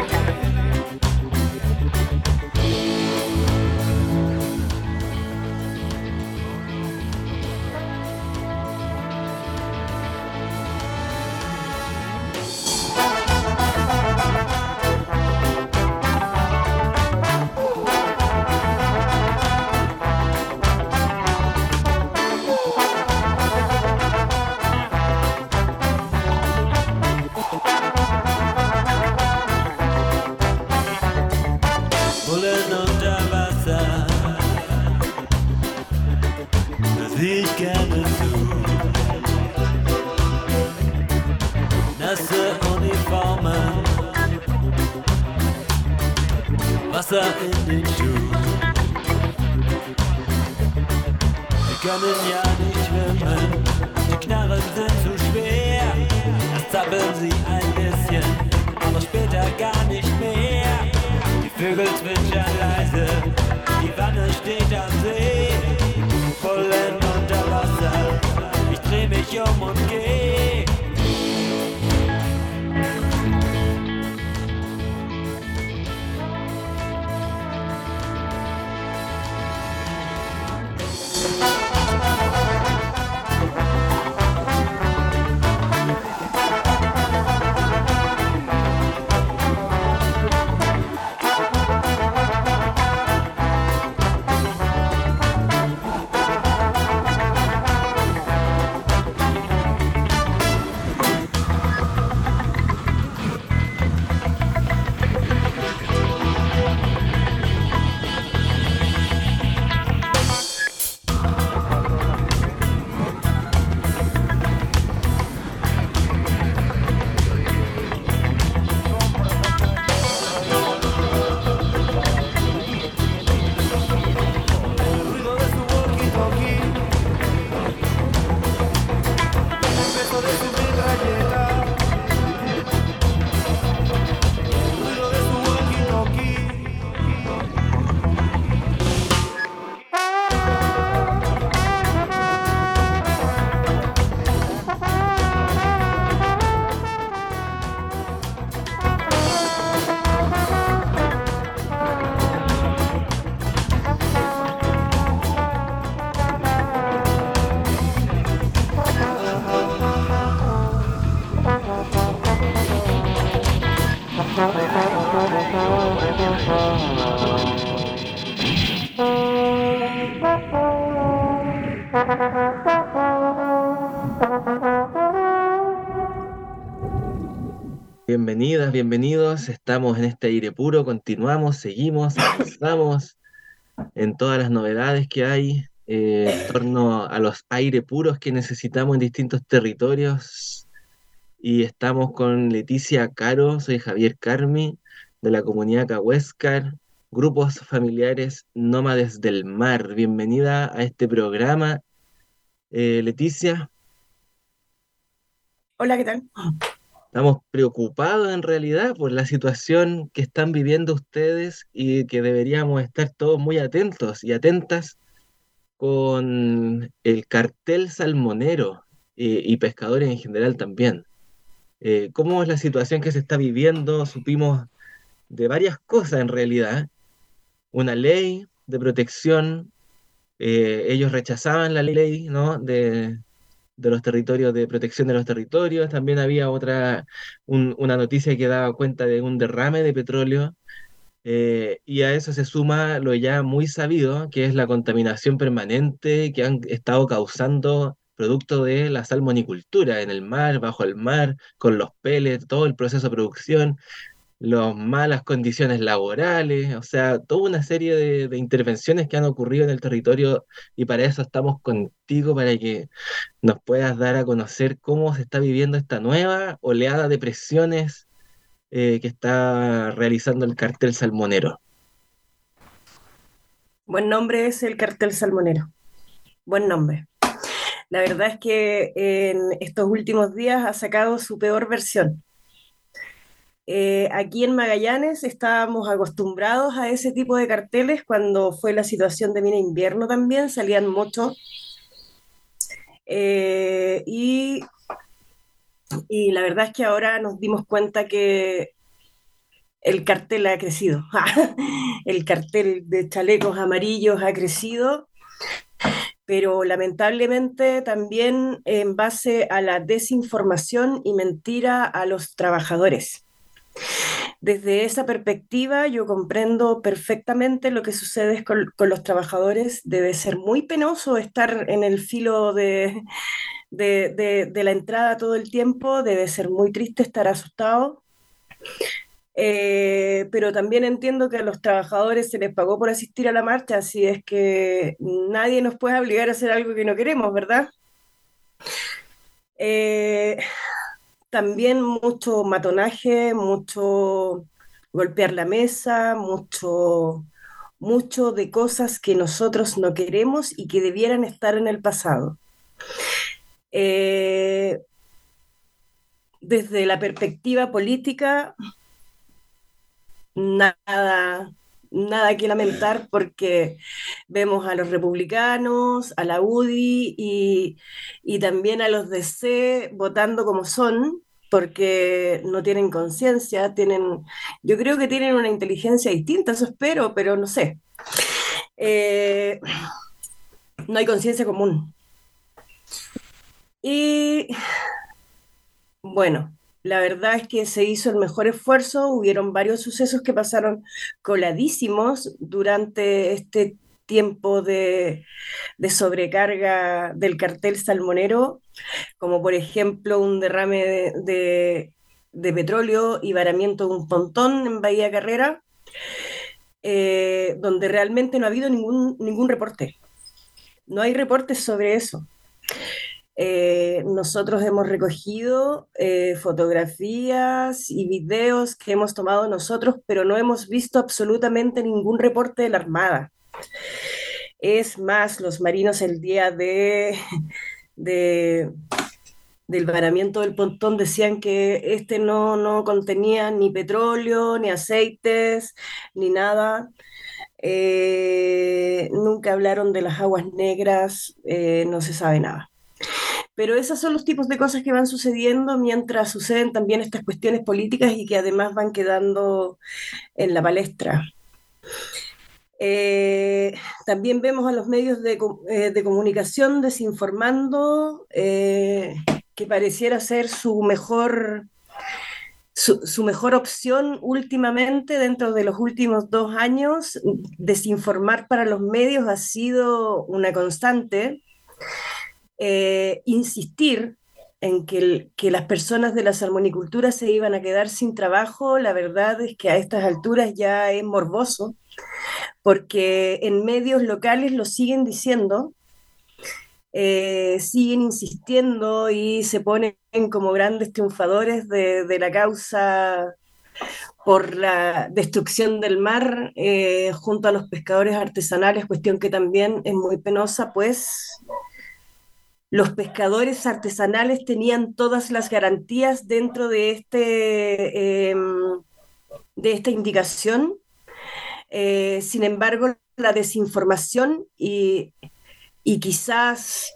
Wasser in den Schuhen. Wir können ja nicht schwimmen, die Knarren sind zu schwer. Erst zappeln sie ein bisschen, aber später gar nicht mehr. Die Vögel zwitschern leise, die Wanne steht am See. Bullen unter Wasser, ich dreh mich um und geh. Bienvenidas, bienvenidos. Estamos en este aire puro, continuamos, seguimos, avanzamos en todas las novedades que hay eh, en torno a los aire puros que necesitamos en distintos territorios. Y estamos con Leticia Caro, soy Javier Carmi, de la comunidad Cahuéscar, Grupos Familiares Nómades del Mar. Bienvenida a este programa, eh, Leticia. Hola, ¿qué tal? Estamos preocupados en realidad por la situación que están viviendo ustedes y que deberíamos estar todos muy atentos y atentas con el cartel salmonero eh, y pescadores en general también. Eh, ¿cómo es la situación que se está viviendo? Supimos de varias cosas en realidad. Una ley de protección, eh, ellos rechazaban la ley, ¿no?, de... de los territorios, de protección de los territorios. También había otra, un, una noticia que daba cuenta de un derrame de petróleo, eh, y a eso se suma lo ya muy sabido, que es la contaminación permanente que han estado causando producto de la salmonicultura en el mar, bajo el mar, con los pellets, todo el proceso de producción, las malas condiciones laborales, o sea, toda una serie de, de intervenciones que han ocurrido en el territorio, y para eso estamos contigo, para que nos puedas dar a conocer cómo se está viviendo esta nueva oleada de presiones eh, que está realizando el cartel salmonero. Buen nombre es el cartel salmonero. Buen nombre. La verdad es que en estos últimos días ha sacado su peor versión. Eh, aquí en Magallanes estábamos acostumbrados a ese tipo de carteles cuando fue la situación de mina invierno también, salían muchos. Eh, y, y la verdad es que ahora nos dimos cuenta que el cartel ha crecido. El cartel de chalecos amarillos ha crecido, pero lamentablemente también en base a la desinformación y mentira a los trabajadores. Desde esa perspectiva yo comprendo perfectamente lo que sucede con, con los trabajadores. Debe ser muy penoso estar en el filo de, de, de, de la entrada todo el tiempo, debe ser muy triste estar asustado, eh, pero también entiendo que a los trabajadores se les pagó por asistir a la marcha, así es que nadie nos puede obligar a hacer algo que no queremos, ¿verdad? Eh... También mucho matonaje, mucho golpear la mesa, mucho, mucho de cosas que nosotros no queremos y que debieran estar en el pasado. Eh, desde la perspectiva política, nada, nada que lamentar, porque vemos a los republicanos, a la U D I y, y también a los D C votando como son, porque no tienen conciencia, tienen, yo creo que tienen una inteligencia distinta, eso espero, pero no sé. Eh, no hay conciencia común. Y bueno, la verdad es que se hizo el mejor esfuerzo, hubieron varios sucesos que pasaron coladísimos durante este tiempo de, de sobrecarga del cartel salmonero, como por ejemplo un derrame de, de, de petróleo y varamiento de un pontón en Bahía Carrera, eh, donde realmente no ha habido ningún, ningún reporte. No hay reportes sobre eso. Eh, nosotros hemos recogido eh, fotografías y videos que hemos tomado nosotros, pero no hemos visto absolutamente ningún reporte de la Armada. Es más, los marinos el día de, de, del varamiento del pontón decían que este no, no contenía ni petróleo, ni aceites, ni nada. Eh, nunca hablaron de las aguas negras, eh, no se sabe nada. Pero esos son los tipos de cosas que van sucediendo mientras suceden también estas cuestiones políticas y que además van quedando en la palestra. Eh, también vemos a los medios de, eh, de comunicación desinformando, eh, que pareciera ser su mejor, su, su mejor opción últimamente, dentro de los últimos dos años. Desinformar para los medios ha sido una constante. eh, insistir en que, el, que las personas de la salmonicultura se iban a quedar sin trabajo, la verdad es que a estas alturas ya es morboso, porque en medios locales lo siguen diciendo, eh, siguen insistiendo y se ponen como grandes triunfadores de, de la causa por la destrucción del mar, eh, junto a los pescadores artesanales, cuestión que también es muy penosa, pues los pescadores artesanales tenían todas las garantías dentro de, este, eh, de esta indicación. Eh, sin embargo, la desinformación y, y quizás,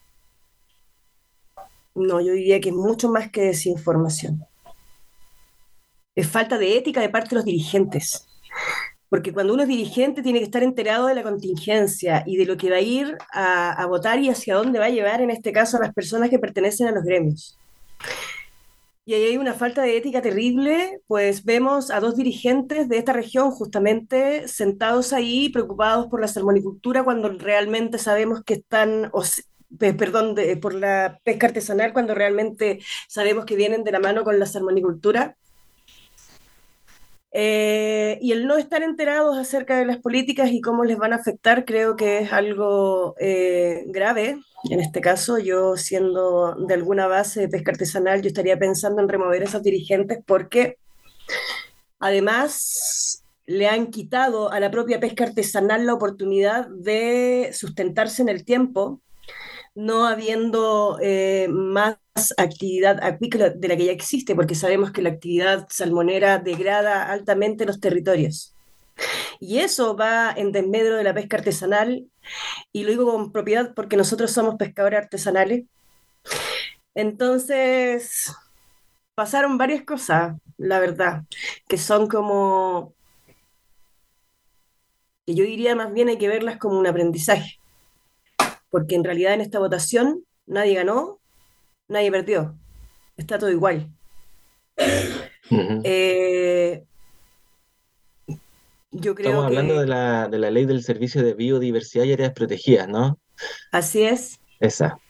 no, yo diría que es mucho más que desinformación. Es falta de ética de parte de los dirigentes. Porque cuando uno es dirigente tiene que estar enterado de la contingencia y de lo que va a ir a, a votar y hacia dónde va a llevar, en este caso, a las personas que pertenecen a los gremios. Y ahí hay una falta de ética terrible, pues vemos a dos dirigentes de esta región justamente sentados ahí, preocupados por la salmonicultura, cuando realmente sabemos que están, o, perdón, de, por la pesca artesanal, cuando realmente sabemos que vienen de la mano con la salmonicultura. Eh, y el no estar enterados acerca de las políticas y cómo les van a afectar, creo que es algo eh, grave. En este caso, yo siendo de alguna base de pesca artesanal, yo estaría pensando en remover a esos dirigentes, porque además le han quitado a la propia pesca artesanal la oportunidad de sustentarse en el tiempo, no habiendo eh, más actividad acuícola de la que ya existe, porque sabemos que la actividad salmonera degrada altamente los territorios. Y eso va en desmedro de la pesca artesanal, y lo digo con propiedad porque nosotros somos pescadores artesanales. Entonces, pasaron varias cosas, la verdad, que son como, que yo diría más bien hay que verlas como un aprendizaje. Porque en realidad en esta votación nadie ganó, nadie perdió, está todo igual. Uh-huh. eh, yo creo Estamos hablando que... de la, de la ley del servicio de biodiversidad y áreas protegidas, ¿no? Así es. Esa.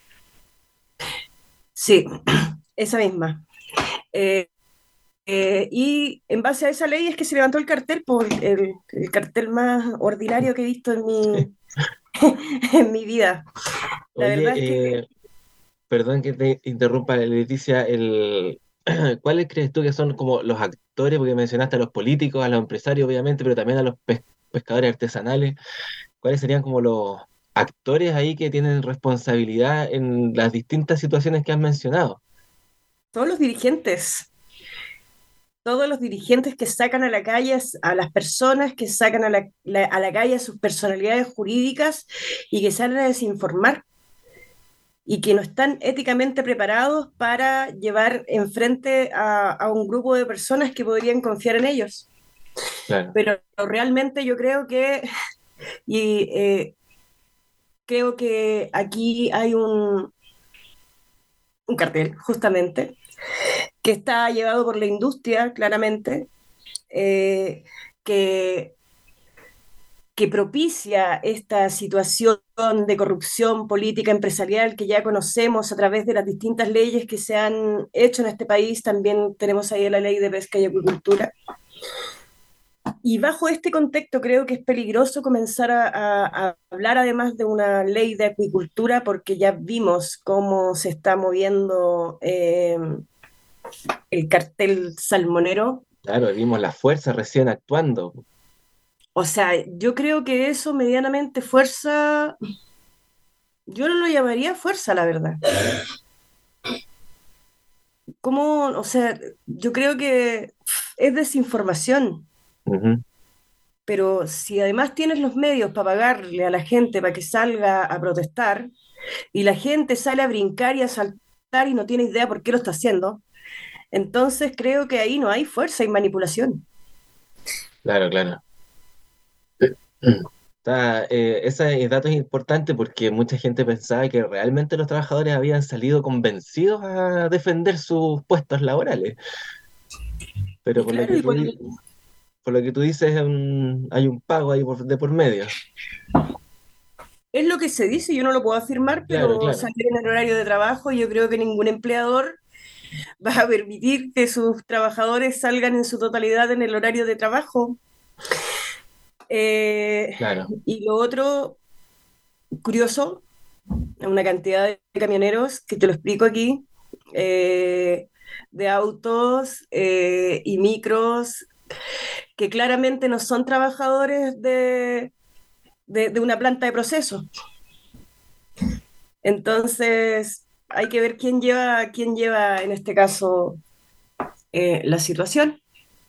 Sí, esa misma. Eh, eh, y en base a esa ley es que se levantó el cartel, por el, el cartel más ordinario que he visto en mi... en mi vida. La Oye, verdad es que... eh, perdón que te interrumpa, Leticia, el, ¿cuáles crees tú que son como los actores? Porque mencionaste a los políticos, a los empresarios, obviamente, pero también a los pes- pescadores artesanales. ¿Cuáles serían como los actores ahí que tienen responsabilidad en las distintas situaciones que has mencionado? Todos los dirigentes. Todos los dirigentes que sacan a la calle a las personas, que sacan a la, la, a la calle a sus personalidades jurídicas y que salen a desinformar y que no están éticamente preparados para llevar enfrente a, a un grupo de personas que podrían confiar en ellos. Claro. Pero realmente yo creo que y eh, creo que aquí hay un, un cartel, justamente, que está llevado por la industria, claramente, eh, que, que propicia esta situación de corrupción política empresarial que ya conocemos a través de las distintas leyes que se han hecho en este país. También tenemos ahí la ley de pesca y acuicultura. Y bajo este contexto creo que es peligroso comenzar a, a, a hablar además de una ley de acuicultura, porque ya vimos cómo se está moviendo eh, el cartel salmonero. Claro, vimos la fuerza recién actuando. O sea, yo creo que eso medianamente fuerza, yo no lo llamaría fuerza, la verdad. ¿Cómo? O sea, yo creo que es desinformación. Uh-huh. Pero si además tienes los medios para pagarle a la gente para que salga a protestar, y la gente sale a brincar y a saltar y no tiene idea por qué lo está haciendo, entonces creo que ahí no hay fuerza y manipulación. Claro, claro. Está, eh, ese dato es importante porque mucha gente pensaba que realmente los trabajadores habían salido convencidos a defender sus puestos laborales. Pero por, claro, lo, que tú, cuando... por lo que tú dices, un, hay un pago ahí por, de por medio. Es lo que se dice, yo no lo puedo afirmar, pero Claro, claro. salir en el horario de trabajo, yo creo que ningún empleador va a permitir que sus trabajadores salgan en su totalidad en el horario de trabajo. Eh, Claro. y lo otro, curioso, una cantidad de camioneros, que te lo explico aquí, eh, de autos eh, y micros, que claramente no son trabajadores de, de, de una planta de proceso. Entonces, hay que ver quién lleva, quién lleva en este caso eh, la situación.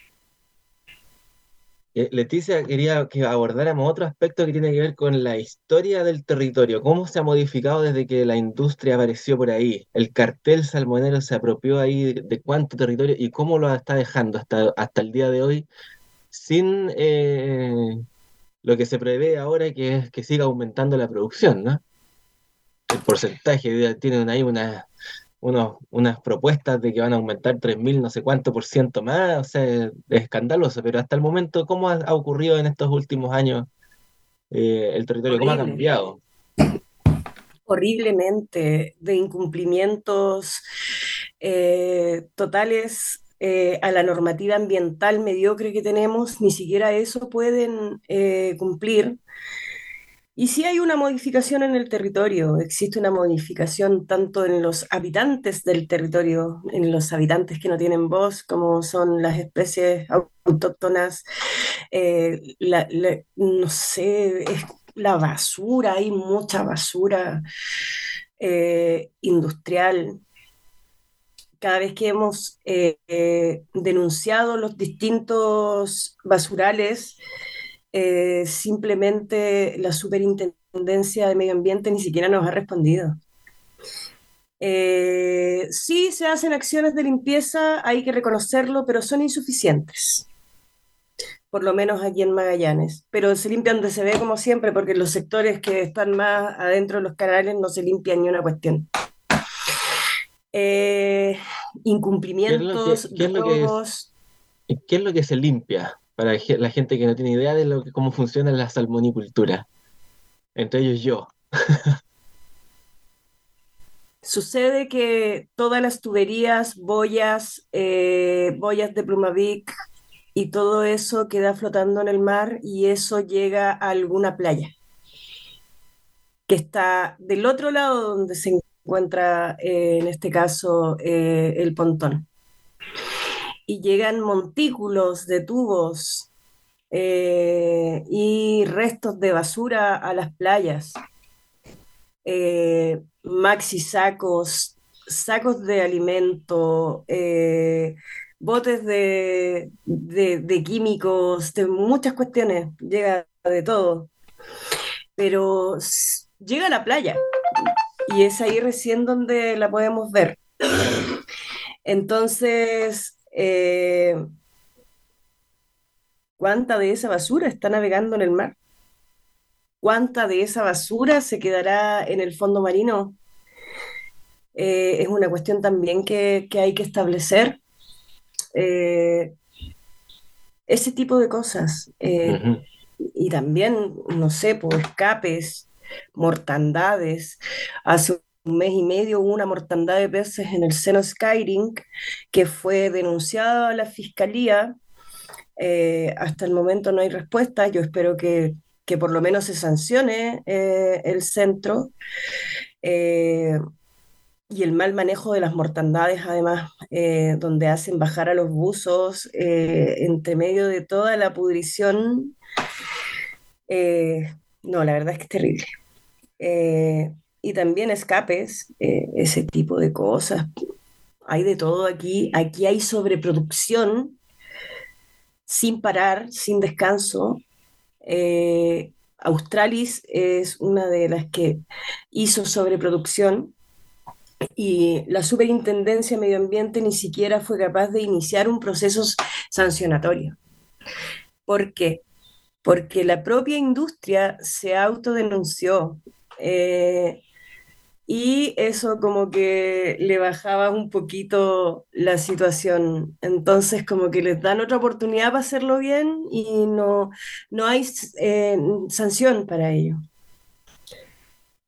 Eh, Leticia, quería que abordáramos otro aspecto que tiene que ver con la historia del territorio. ¿Cómo se ha modificado desde que la industria apareció por ahí? El cartel salmonero se apropió ahí de, de cuánto territorio y cómo lo está dejando hasta, hasta el día de hoy sin eh, lo que se prevé ahora, que es que siga aumentando la producción, ¿no? El porcentaje, tienen ahí una, unos, unas propuestas de que van a aumentar tres mil no sé cuánto por ciento más, o sea, es escandaloso, pero hasta el momento, ¿cómo ha, ha ocurrido en estos últimos años eh, el territorio? ¿Cómo ha Horrible. cambiado? Horriblemente, de incumplimientos eh, totales eh, a la normativa ambiental mediocre que tenemos, ni siquiera eso pueden eh, cumplir. Y sí hay una modificación en el territorio, existe una modificación tanto en los habitantes del territorio, en los habitantes que no tienen voz, como son las especies autóctonas, eh, la, la, no sé, es la basura, hay mucha basura eh, industrial. Cada vez que hemos eh, eh, denunciado los distintos basurales, eh, simplemente la Superintendencia de Medio Ambiente ni siquiera nos ha respondido. Eh, sí se hacen acciones de limpieza, hay que reconocerlo, pero son insuficientes, por lo menos aquí en Magallanes. Pero se limpian donde se ve, como siempre, porque en los sectores que están más adentro de los canales no se limpian ni una cuestión. Eh, incumplimientos, ¿Qué es lo que, qué es lo robos. que es, ¿qué es lo que se limpia? Para la gente que no tiene idea de lo que, cómo funciona la salmonicultura. Entre ellos yo. Sucede que todas las tuberías, boyas, eh, boyas de Plumavic y todo eso queda flotando en el mar y eso llega a alguna playa que está del otro lado donde se encuentra, eh, en este caso, eh, el pontón. Y llegan montículos de tubos eh, y restos de basura a las playas. Eh, maxi sacos, sacos de alimento, eh, botes de, de, de químicos, de muchas cuestiones, llega de todo. Pero s- llega a la playa y es ahí recién donde la podemos ver. Entonces, eh, ¿cuánta de esa basura está navegando en el mar? ¿Cuánta de esa basura se quedará en el fondo marino? Eh, es una cuestión también que, que hay que establecer. Eh, ese tipo de cosas. Eh, Ujú. y también, no sé, por escapes, mortandades. Hace un mes y medio hubo una mortandad de peces en el seno Skyrink que fue denunciada a la fiscalía. Eh, hasta el momento no hay respuesta. Yo espero que, que por lo menos se sancione eh, el centro. Eh, y el mal manejo de las mortandades, además, eh, donde hacen bajar a los buzos eh, entre medio de toda la pudrición. Eh, no, la verdad es que es terrible. Eh, y también escapes, eh, ese tipo de cosas. Hay de todo aquí. Aquí hay sobreproducción sin parar, sin descanso. Eh, Australis es una de las que hizo sobreproducción y la Superintendencia de Medio Ambiente ni siquiera fue capaz de iniciar un proceso sancionatorio. ¿Por qué? Porque la propia industria se autodenunció eh, y eso como que le bajaba un poquito la situación. Entonces como que les dan otra oportunidad para hacerlo bien y no, no hay eh, sanción para ello.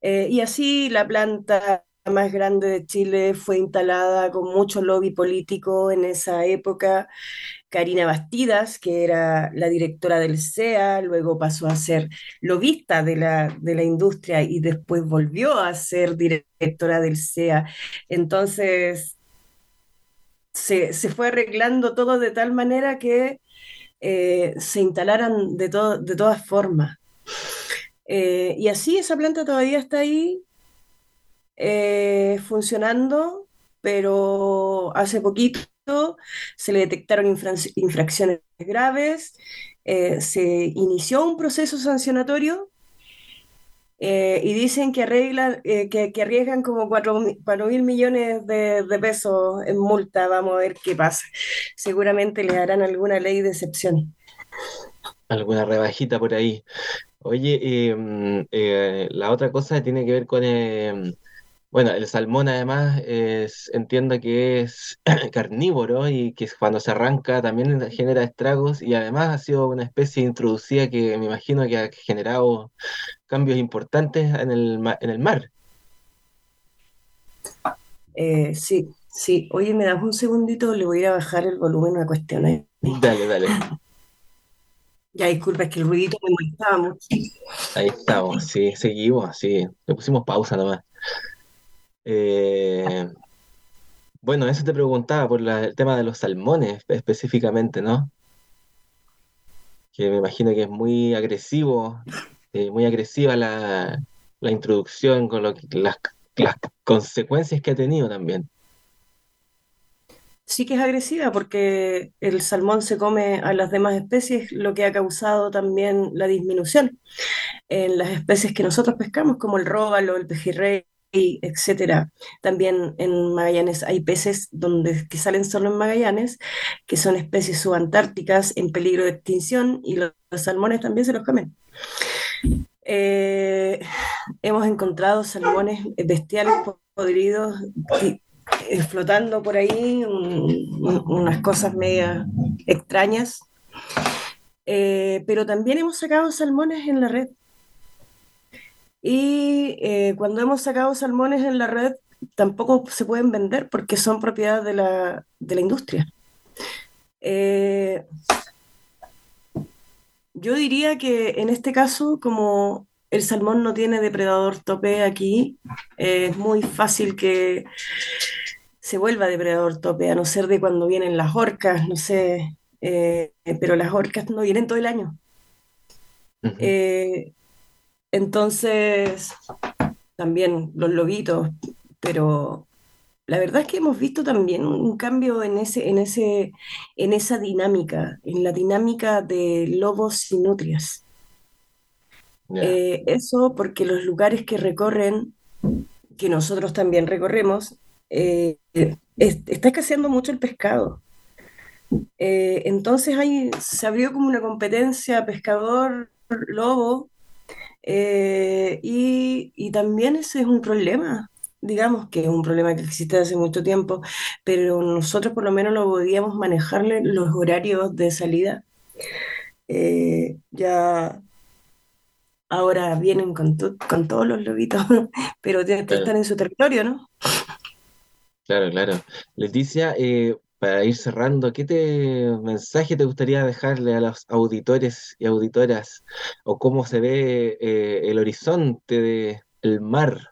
Eh, y así la planta más grande de Chile fue instalada con mucho lobby político en esa época. Karina Bastidas, que era la directora del C E A, luego pasó a ser lobista de la, de la industria y después volvió a ser directora del C E A. Entonces, se, se fue arreglando todo de tal manera que eh, se instalaran de, to- de todas formas. Eh, y así esa planta todavía está ahí eh, funcionando, pero hace poquito se le detectaron infra- infracciones graves, eh, se inició un proceso sancionatorio eh, y dicen que, arreglan, eh, que, que arriesgan como cuatro mil millones de, de pesos en multa. Vamos a ver qué pasa. Seguramente les harán alguna ley de excepción. Alguna rebajita por ahí. Oye, eh, mm, eh, la otra cosa tiene que ver con, eh, bueno, el salmón además es, entiendo que es carnívoro y que cuando se arranca también genera estragos y además ha sido una especie introducida que me imagino que ha generado cambios importantes en el, ma- en el mar. Eh, sí, sí. Oye, ¿me das un segundito? Le voy a ir a bajar el volumen a una cuestión ahí. Dale, dale. Ya, disculpa, es que el ruidito me molestaba mucho. Ahí estamos, sí, seguimos, sí. Le pusimos pausa nomás. Eh, bueno, eso te preguntaba por la- el tema de los salmones específicamente, ¿no? Que me imagino que es muy agresivo, eh, muy agresiva la, la introducción con lo que, las, las consecuencias que ha tenido también. Sí que es agresiva porque el salmón se come a las demás especies, lo que ha causado también la disminución en las especies que nosotros pescamos, como el róbalo, el pejerrey, etcétera. También en Magallanes hay peces donde, que salen solo en Magallanes, que son especies subantárticas en peligro de extinción y los, los salmones también se los comen. Eh, hemos encontrado salmones bestiales podridos y, eh, flotando por ahí, un- un- unas cosas medias extrañas. Eh, pero también hemos sacado salmones en la red. Y eh, cuando hemos sacado salmones en la red, tampoco se pueden vender porque son propiedad de la, de la industria. Eh, yo diría que en este caso, como el salmón no tiene depredador tope aquí, eh, es muy fácil que se vuelva depredador tope, a no ser de cuando vienen las orcas, no sé, eh, pero las orcas no vienen todo el año. Eh, entonces, también los lobitos, pero la verdad es que hemos visto también un cambio en ese, en ese, en esa dinámica, en la dinámica de lobos y nutrias. Ya. Eh, eso porque los lugares que recorren, que nosotros también recorremos, eh, es- está escaseando mucho el pescado. Eh, entonces hay, se abrió como una competencia pescador-lobo eh, y, y también ese es un problema. Digamos que es un problema que existe hace mucho tiempo, pero nosotros por lo menos lo podíamos manejarle los horarios de salida. Eh, ya ahora vienen con, to- con todos los lobitos, pero tienen que Claro, estar en su territorio, ¿no? claro, claro. Leticia, eh, para ir cerrando, ¿qué te, mensaje te gustaría dejarle a los auditores y auditoras? ¿O cómo se ve eh, el horizonte del mar?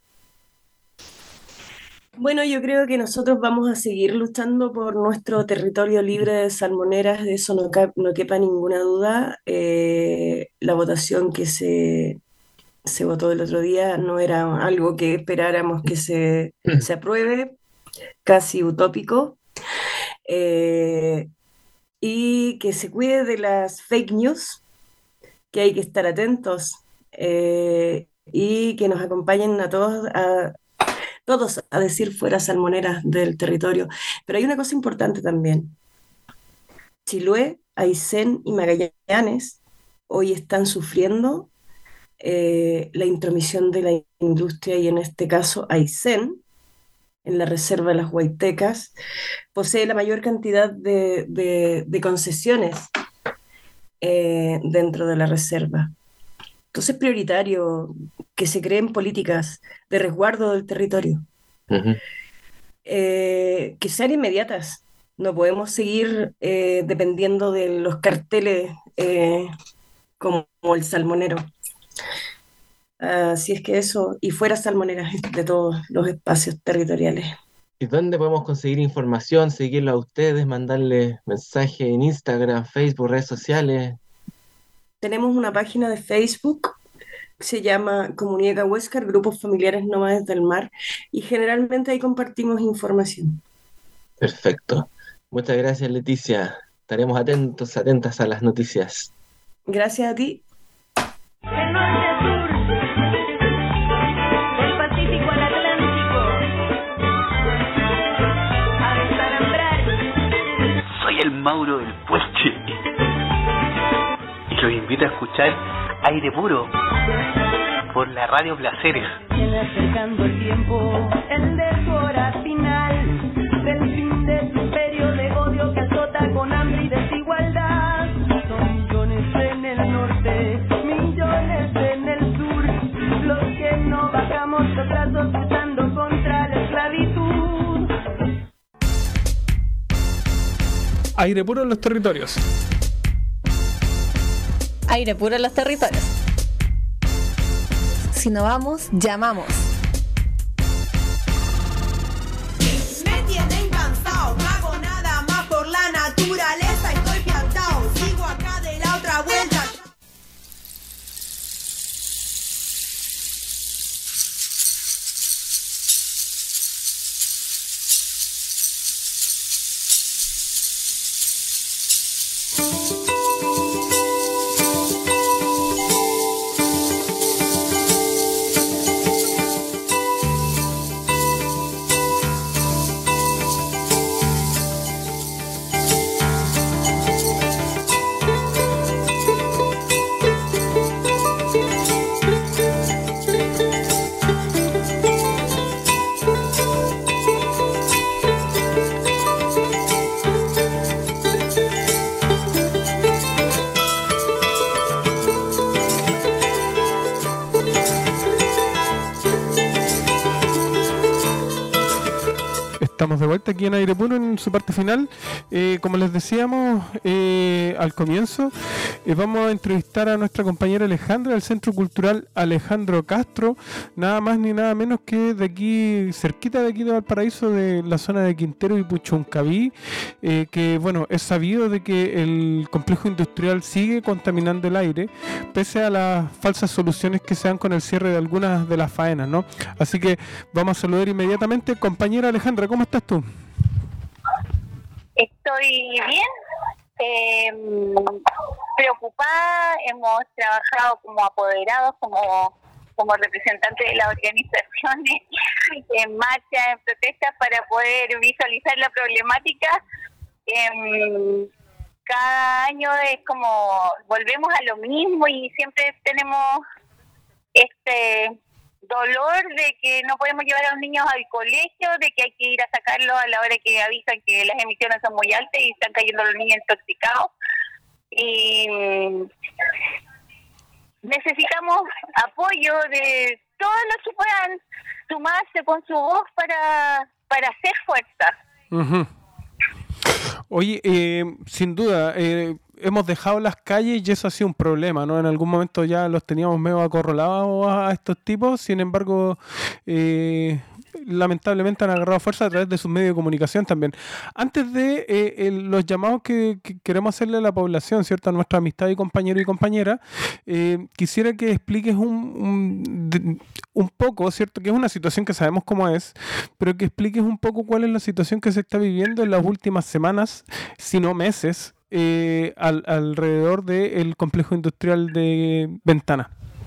Bueno, yo creo que nosotros vamos a seguir luchando por nuestro territorio libre de salmoneras, de eso no, ca- no quepa ninguna duda. Eh, la votación que se, se votó el otro día no era algo que esperáramos que se, se apruebe, casi utópico. Eh, y que se cuide de las fake news, que hay que estar atentos eh, y que nos acompañen a todos a, todos a decir fuera salmoneras del territorio. Pero hay una cosa importante también. Chiloé, Aysén y Magallanes hoy están sufriendo eh, la intromisión de la industria y en este caso Aysén, en la reserva de las Huaytecas, posee la mayor cantidad de, de- de concesiones eh, dentro de la reserva. Entonces es prioritario que se creen políticas de resguardo del territorio, Ujú. eh, que sean inmediatas. No podemos seguir eh, dependiendo de los carteles eh, como, como el salmonero. Así es que eso, y fuera salmoneras de todos los espacios territoriales. ¿Y dónde podemos conseguir información, seguirlo a ustedes, mandarles mensajes en Instagram, Facebook, redes sociales? Tenemos una página de Facebook que se llama Comunica Huéscar, Grupos Familiares Nómades del Mar, y generalmente ahí compartimos información. Perfecto. Muchas gracias, Leticia. Estaremos atentos, atentas a las noticias. Gracias a ti. Del norte a sur, del Pacífico al Atlántico, a desalambrar. Soy el Mauro del Puelche y los invito a escuchar Aire Puro por la Radio Placeres. Viene acercando el tiempo, el de su hora final, del fin de su imperio de odio que azota con hambre y desigualdad. Son millones en el norte, millones en el sur, los que no bajamos los brazos luchando contra la esclavitud. Aire puro en los territorios. Aire puro en los territorios. Si no vamos, llamamos. Me tienen cansado, no hago nada más por la naturaleza, estoy piantao, sigo acá de la otra vuelta. Estamos de vuelta aquí en Aire Puro en su parte final. Eh, como les decíamos eh, al comienzo, eh, vamos a entrevistar a nuestra compañera Alejandra del Centro Cultural Alejandro Castro, nada más ni nada menos que de aquí, cerquita de aquí de Valparaíso, de la zona de Quintero y Puchuncaví, eh, que bueno, es sabido de que el complejo industrial sigue contaminando el aire, pese a las falsas soluciones que se dan con el cierre de algunas de las faenas, ¿no? Así que vamos a saludar inmediatamente. Compañera Alejandra, ¿cómo estás tú? Estoy bien, eh, preocupada. Hemos trabajado como apoderados, como, como representantes de las organizaciones en marcha, en protestas para poder visualizar la problemática. Eh, cada año es como volvemos a lo mismo y siempre tenemos este dolor de que no podemos llevar a los niños al colegio, de que hay que ir a sacarlos a la hora que avisan que las emisiones son muy altas y están cayendo los niños intoxicados. Y necesitamos apoyo de todos los que puedan sumarse con su voz para, para hacer fuerza. Uh-huh. Oye, eh, sin duda, eh, hemos dejado las calles y eso ha sido un problema, ¿no? En algún momento ya los teníamos medio acorralados a estos tipos, sin embargo, eh, lamentablemente han agarrado fuerza a través de sus medios de comunicación también. Antes de eh, el, los llamados que, que queremos hacerle a la población, ¿cierto? A nuestra amistad y compañero y compañera, eh, quisiera que expliques un, un, de, un poco, ¿cierto? Que es una situación que sabemos cómo es, pero que expliques un poco cuál es la situación que se está viviendo en las últimas semanas, si no meses, eh, al, alrededor del complejo industrial de Ventana.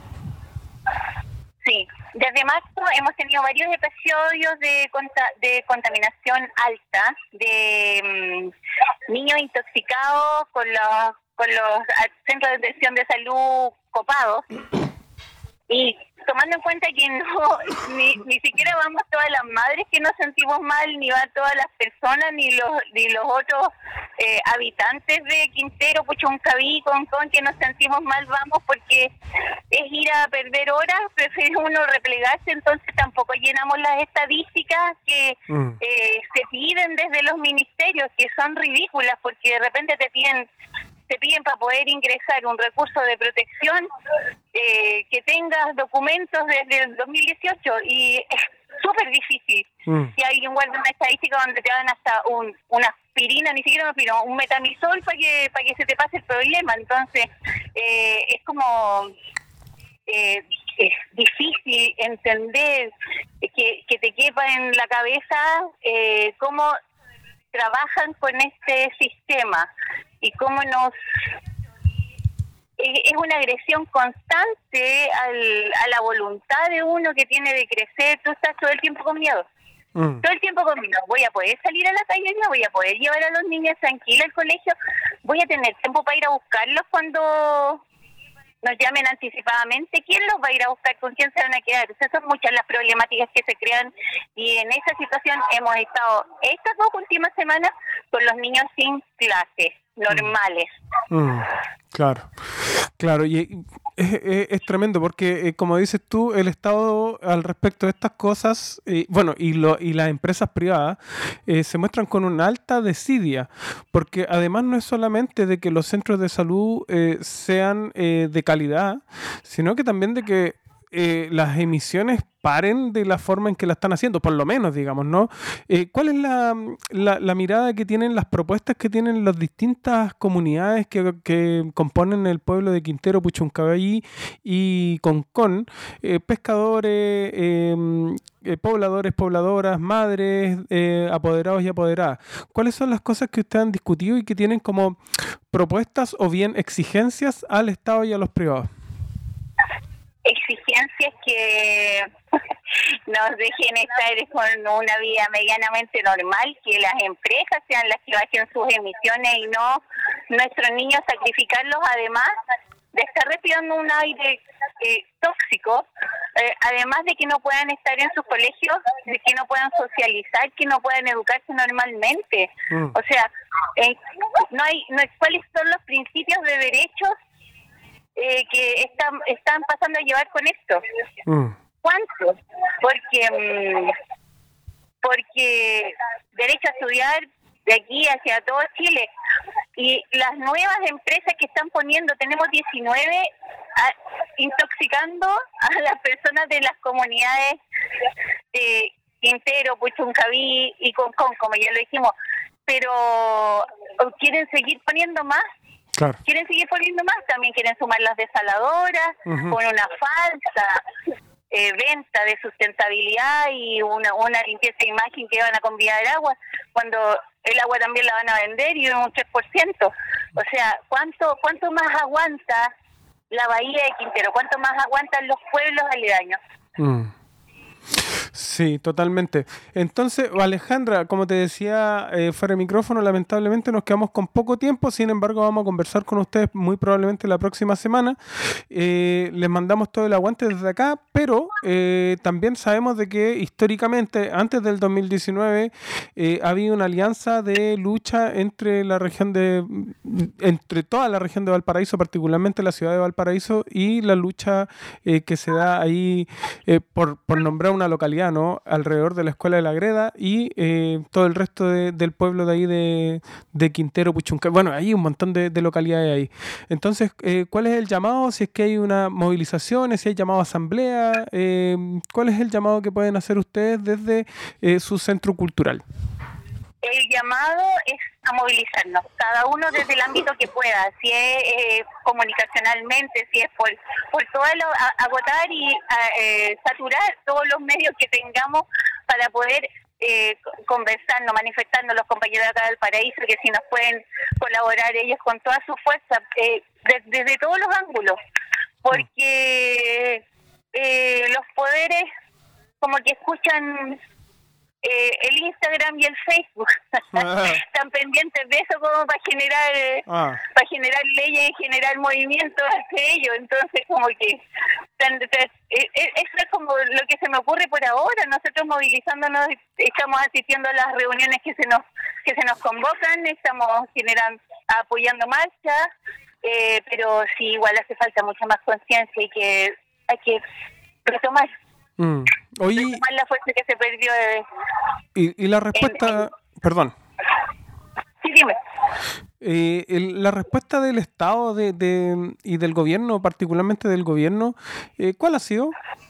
Sí, desde marzo hemos tenido varios episodios de conta- de contaminación alta, de um, niños intoxicados con los con los centros de atención de salud copados. y tomando en cuenta que no ni, ni siquiera vamos todas las madres que nos sentimos mal, ni van todas las personas, ni los ni los otros eh, habitantes de Quintero, Puchuncaví, Concón, que nos sentimos mal, vamos, porque es ir a perder horas, prefiere uno replegarse, entonces tampoco llenamos las estadísticas que mm. eh, se piden desde los ministerios, que son ridículas, porque de repente te piden te piden para poder ingresar un recurso de protección eh, que tengas documentos desde el dos mil dieciocho y es súper difícil. Mm. Y hay igual una estadística donde te dan hasta un, una aspirina, ni siquiera una aspirina, un metamisol para que para que se te pase el problema. Entonces eh, es como eh, es difícil entender que, que te quepa en la cabeza eh, cómo trabajan con este sistema y cómo nos es una agresión constante al, a la voluntad de uno que tiene de crecer. Tú estás todo el tiempo con miedo, mm. todo el tiempo con miedo. Voy a poder salir a la calle, no voy a poder llevar a los niños tranquilos al colegio, voy a tener tiempo para ir a buscarlos cuando nos llamen anticipadamente, ¿quién los va a ir a buscar? ¿Con quién se van a quedar? O sea, son muchas las problemáticas que se crean y en esa situación hemos estado estas dos últimas semanas con los niños sin clases normales. Mm, claro, claro, y es, es, es tremendo porque, eh, como dices tú, el Estado al respecto de estas cosas, eh, bueno, y, lo, y las empresas privadas eh, se muestran con una alta desidia, porque además no es solamente de que los centros de salud eh, sean eh, de calidad, sino que también de que eh, las emisiones paren de la forma en que la están haciendo, por lo menos, digamos, ¿no? Eh, ¿Cuál es la, la, la mirada que tienen, las propuestas que tienen las distintas comunidades que, que componen el pueblo de Quintero, Puchuncaví y Concón? Eh, pescadores, eh, eh, pobladores, pobladoras, madres, eh, apoderados y apoderadas. ¿Cuáles son las cosas que ustedes han discutido y que tienen como propuestas o bien exigencias al Estado y a los privados? Exigencias que nos dejen estar con una vida medianamente normal, que las empresas sean las que bajen sus emisiones y no nuestros niños sacrificarlos, además de estar respirando un aire eh, tóxico, eh, además de que no puedan estar en sus colegios, de que no puedan socializar, que no puedan educarse normalmente. Mm. O sea, eh, no hay, no hay cuáles son los principios de derechos Eh, que están están pasando a llevar con esto. Mm. ¿Cuántos? Porque mmm, porque derecho a estudiar de aquí hacia todo Chile y las nuevas empresas que están poniendo, tenemos diecinueve a, intoxicando a las personas de las comunidades de Quintero, Puchuncaví y Concón, como ya lo dijimos, pero quieren seguir poniendo más. Claro. Quieren seguir poniendo más, también quieren sumar las desaladoras, uh-huh. con una falsa eh, venta de sustentabilidad y una, una limpieza de imagen que van a convidar agua, cuando el agua también la van a vender y un tres por ciento. O sea, ¿cuánto cuánto más aguanta la bahía de Quintero? ¿Cuánto más aguantan los pueblos aledaños? Mm. Sí, totalmente. Entonces, Alejandra, como te decía eh, fuera de micrófono, lamentablemente nos quedamos con poco tiempo, sin embargo vamos a conversar con ustedes muy probablemente la próxima semana. Eh, les mandamos todo el aguante desde acá, pero eh, también sabemos de que históricamente, antes del dos mil diecinueve, eh, ha habido una alianza de lucha entre la región de, entre toda la región de Valparaíso, particularmente la ciudad de Valparaíso, y la lucha eh, que se da ahí eh, por, por nombrar una localidad, ¿no? Alrededor de la Escuela de la Greda y eh, todo el resto de, del pueblo de ahí de, de Quintero, Puchuncaví. Bueno, hay un montón de, de localidades ahí. Entonces, eh, ¿cuál es el llamado? Si es que hay una movilización, si hay llamado a asamblea, eh, ¿cuál es el llamado que pueden hacer ustedes desde eh, su centro cultural? El llamado es a movilizarnos, cada uno desde el ámbito que pueda, si es eh, comunicacionalmente, si es por por todo lo, a, agotar y a, eh, saturar todos los medios que tengamos para poder eh, conversarnos, manifestarnos los compañeros de acá del Paraíso, que si nos pueden colaborar ellos con toda su fuerza, eh, de, desde todos los ángulos, porque eh, los poderes como que escuchan eh, el Instagram y el Facebook. Ah. Están pendientes de eso como para generar ah. para generar leyes y generar movimientos hacia ellos. Entonces, como que están detrás. Eh, eh, eso es como lo que se me ocurre por ahora. Nosotros movilizándonos, estamos asistiendo a las reuniones que se nos que se nos convocan, estamos generando, apoyando marchas, eh, pero sí, igual hace falta mucha más conciencia y que hay que retomar. Mm. Oye, retomar la fuerza que se perdió de, y, y la respuesta, en, en, perdón. Sí, dime. Eh, el, la respuesta del Estado de, de, y del gobierno, particularmente del gobierno, eh, ¿cuál ha sido?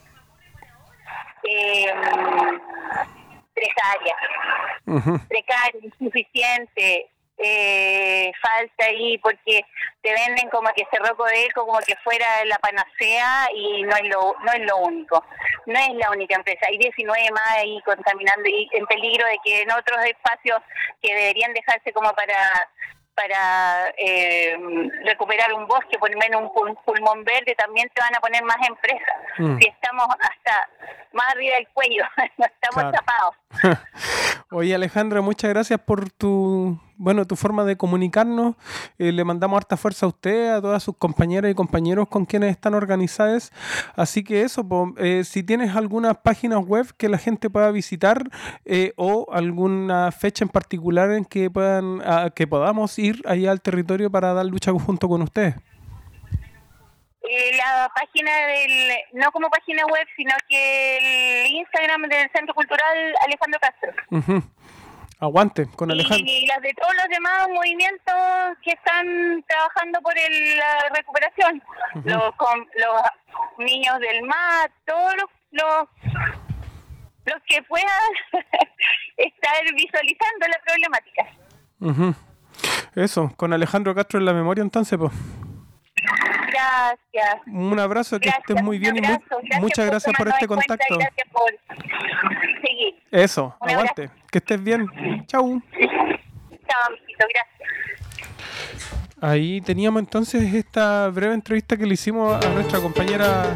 Eh, precaria, uh-huh. precaria, insuficiente, eh, falta ahí porque te venden como que Cerro Codelco como que fuera la panacea y no es lo no es lo único, no es la única empresa. Hay diecinueve más ahí contaminando y en peligro de que en otros espacios que deberían dejarse como para para eh, recuperar un bosque, poner un pul- pulmón verde, también te van a poner más empresas. Mm. Si estamos hasta más arriba del cuello, no estamos claro. tapados. Oye, Alejandra, muchas gracias por tu bueno tu forma de comunicarnos. Eh, le mandamos harta fuerza a usted, a todas sus compañeras y compañeros con quienes están organizadas. Así que eso, po, eh, si tienes algunas páginas web que la gente pueda visitar eh, o alguna fecha en particular en que puedan a, que podamos ir allá al territorio para dar lucha junto con ustedes. Eh, la página del, no como página web, sino que el Instagram del Centro Cultural Alejandro Castro. Uh-huh. Aguante con Alejandro. Y, y las de todos los demás movimientos que están trabajando por el, la recuperación. Uh-huh. Los, con, los niños del M A T, todos los, los, los que puedan estar visualizando la problemática. Uh-huh. Eso, con Alejandro Castro en la memoria entonces, pues. Gracias. Un abrazo, que gracias, estés muy bien abrazo, y muy, gracias muchas gracias por este contacto. Gracias por seguir. Eso, un aguante. Abrazo. Que estés bien. Chau. Chao, amiguito, gracias. Ahí teníamos entonces esta breve entrevista que le hicimos a nuestra compañera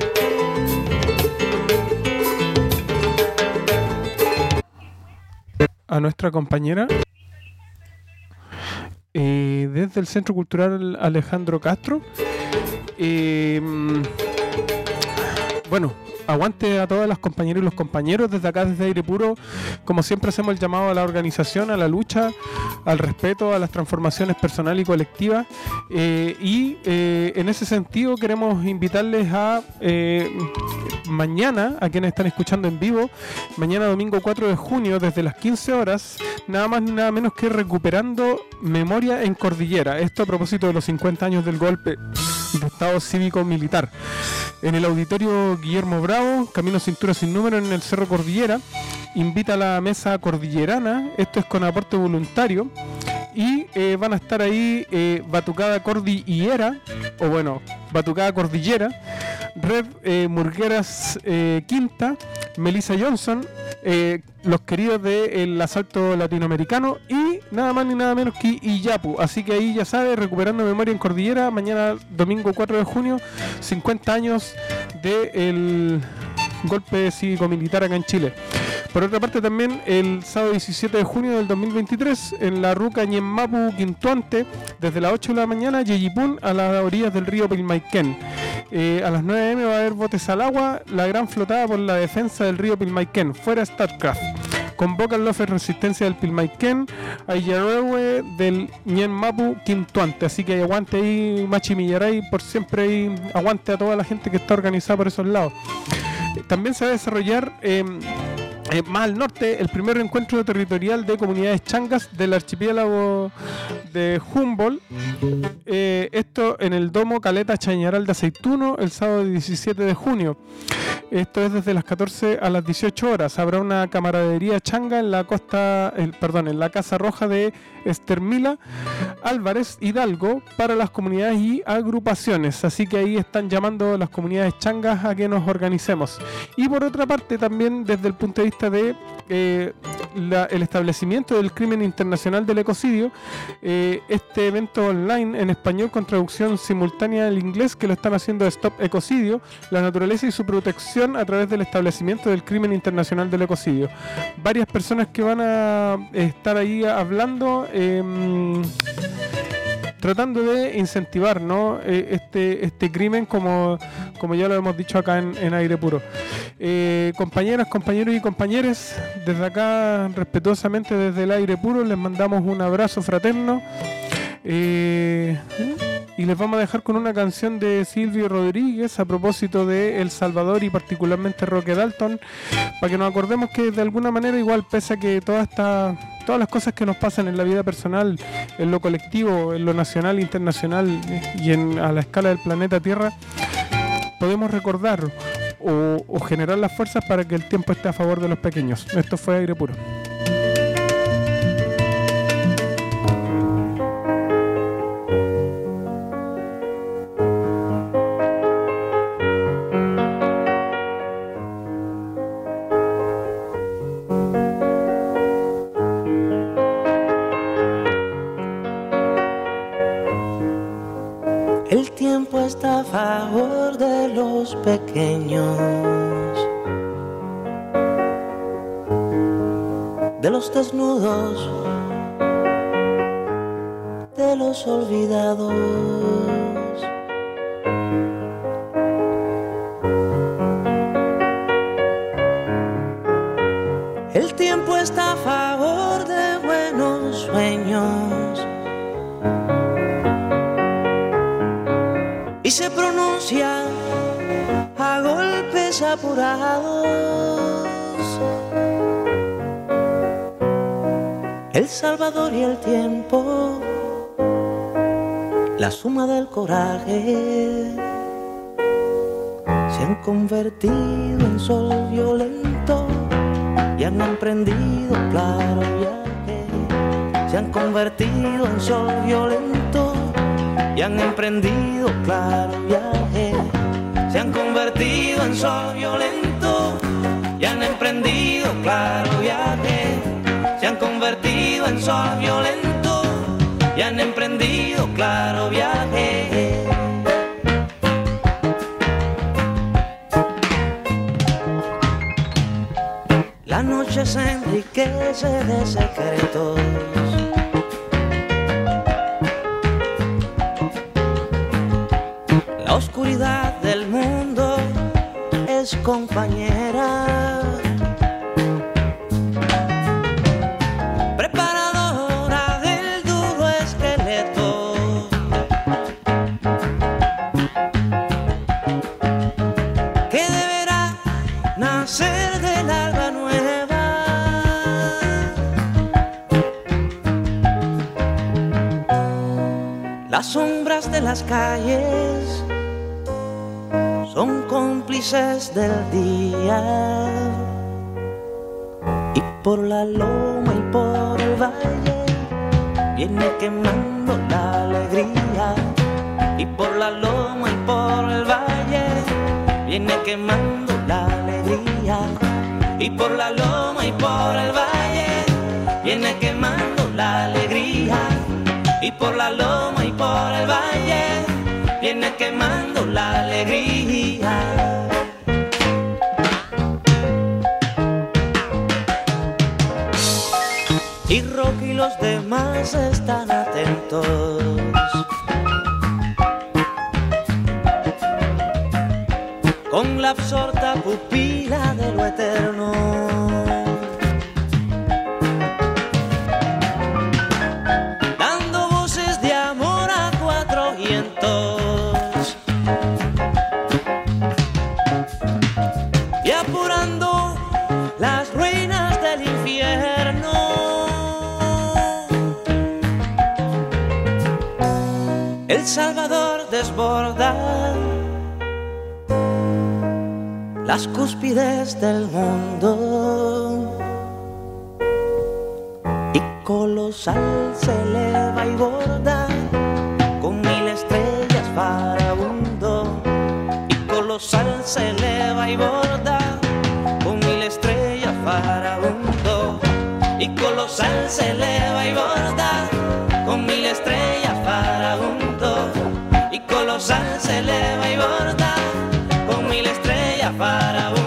a nuestra compañera eh, desde el Centro Cultural Alejandro Castro. Eh, bueno, aguante a todas las compañeras y los compañeros desde acá, desde Aire Puro. Como siempre hacemos el llamado a la organización, a la lucha, al respeto, a las transformaciones personales y colectivas. Eh, y eh, en ese sentido queremos invitarles a eh, mañana, a quienes están escuchando en vivo, mañana domingo cuatro de junio, desde las quince horas, nada más ni nada menos que recuperando memoria en Cordillera. Esto a propósito de los cincuenta años del golpe de Estado cívico-militar. En el auditorio Guillermo Bravo, Camino Cintura Sin Número, en el Cerro Cordillera, invita a la mesa cordillerana. Esto es con aporte voluntario. Y eh, van a estar ahí eh, Batucada Cordillera, o bueno, Batucada Cordillera, Red eh, Murgueras eh, Quinta, Melissa Johnson, eh, los queridos del asalto latinoamericano y nada más ni nada menos que Iyapu. Así que ahí ya sabes, recuperando memoria en Cordillera, mañana domingo cuatro de junio, cincuenta años del golpe cívico-militar acá en Chile. Por otra parte, también el sábado diecisiete de junio del dos mil veintitrés, en la ruca Ñemmapu Quintuante, desde las ocho de la mañana, Yeyipún, a las orillas del río Pilmaiquén. Eh, a las nueve eme va a haber botes al agua, la gran flotada por la defensa del río Pilmaiquén, fuera StarCraft. Convocan los Resistencia del Pilmaiquén, a Iyarehue del Ñemmapu Quintuante. Así que aguante ahí, Machi Millaray, por siempre ahí, aguante a toda la gente que está organizada por esos lados. También se va a desarrollar eh, eh, más al norte el primer encuentro territorial de comunidades changas del archipiélago de Humboldt. Eh, esto en el Domo Caleta Chañaral de Aceituno el sábado diecisiete de junio. Esto es desde las catorce a las dieciocho horas. Habrá una camaradería changa en la costa, el, perdón, en la Casa Roja de Estermila, Álvarez, Hidalgo, para las comunidades y agrupaciones. Así que ahí están llamando las comunidades changas a que nos organicemos. Y por otra parte, también desde el punto de vista vista de eh, la, el establecimiento del crimen internacional del ecocidio, eh, este evento online en español con traducción simultánea al inglés que lo están haciendo Stop Ecocidio, la naturaleza y su protección a través del establecimiento del crimen internacional del ecocidio. Varias personas que van a estar ahí hablando, eh, tratando de incentivar, ¿no? eh, este, este crimen, como, como ya lo hemos dicho acá en, en Aire Puro. Eh, compañeras, compañeros y compañeres, desde acá, respetuosamente desde el Aire Puro, les mandamos un abrazo fraterno. Eh, y les vamos a dejar con una canción de Silvio Rodríguez a propósito de El Salvador y particularmente Roque Dalton, para que nos acordemos que de alguna manera, igual, pese a que toda esta, todas las cosas que nos pasan en la vida personal, en lo colectivo, en lo nacional, internacional y en, a la escala del planeta Tierra, podemos recordar o, o generar las fuerzas para que el tiempo esté a favor de los pequeños. Esto fue Aire Puro. El tiempo está a favor de los pequeños, de los desnudos, de los olvidados. El tiempo está a favor de buenos sueños y se pronuncia a golpes apurados. El Salvador y el tiempo, la suma del coraje, se han convertido en sol violento y han emprendido claro viaje. Se han convertido en sol violento y han emprendido claro viaje. Se han convertido en sol violento y han emprendido claro viaje. Se han convertido en sol violento y han emprendido claro viaje. La noche se enriquece de secretos. La oscuridad del mundo es compañera, preparadora del duro esqueleto. Que deberá nacer del alba nueva. Las sombras de las calles son cómplices del día, y por la loma y por el valle viene quemando la alegría. Y por la loma y por el valle viene quemando la alegría. Y por la loma y por el valle viene quemando la alegría. Y por la loma y por el valle viene quemando la alegría. Y Rocky y los demás están atentos. Con la absorta pupila de lo eterno. Dando voces de amor a cuatro vientos. Y apurando las ruinas del infierno. El Salvador desborda las cúspides del mundo, y colosal se eleva y borda con mil estrellas vagabundo. Y colosal se eleva y borda con mil estrellas vagabundo. farabundo y colosal se eleva y borda con mil estrellas farabundo y colosal se eleva y borda con mil estrellas farabundo.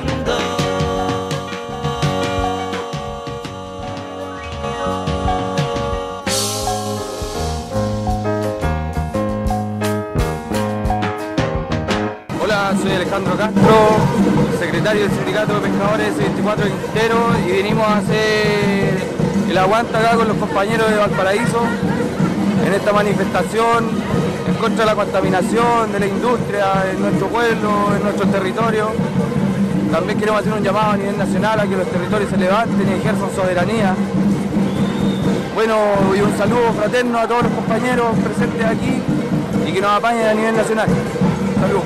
Hola, soy Alejandro Castro, secretario del Sindicato de Pescadores veinticuatro de Quintero, y venimos a hacer el aguante acá con los compañeros de Valparaíso en esta manifestación en contra de la contaminación de la industria en nuestro pueblo, en nuestro territorio. También queremos hacer un llamado a nivel nacional a que los territorios se levanten y ejerzan soberanía. Bueno, y un saludo fraterno a todos los compañeros presentes aquí y que nos apañen a nivel nacional. Saludos.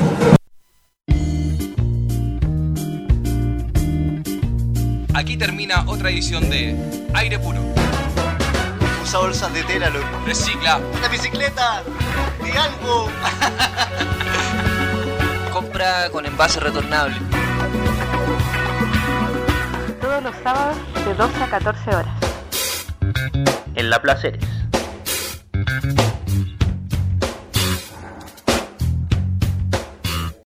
Aquí termina otra edición de Aire Puro. Usa bolsas de tela, loco. Recicla. ¡La bicicleta! ¡Di algo! Compra con envase retornable. Todos los sábados de doce a catorce horas. En La Placeres.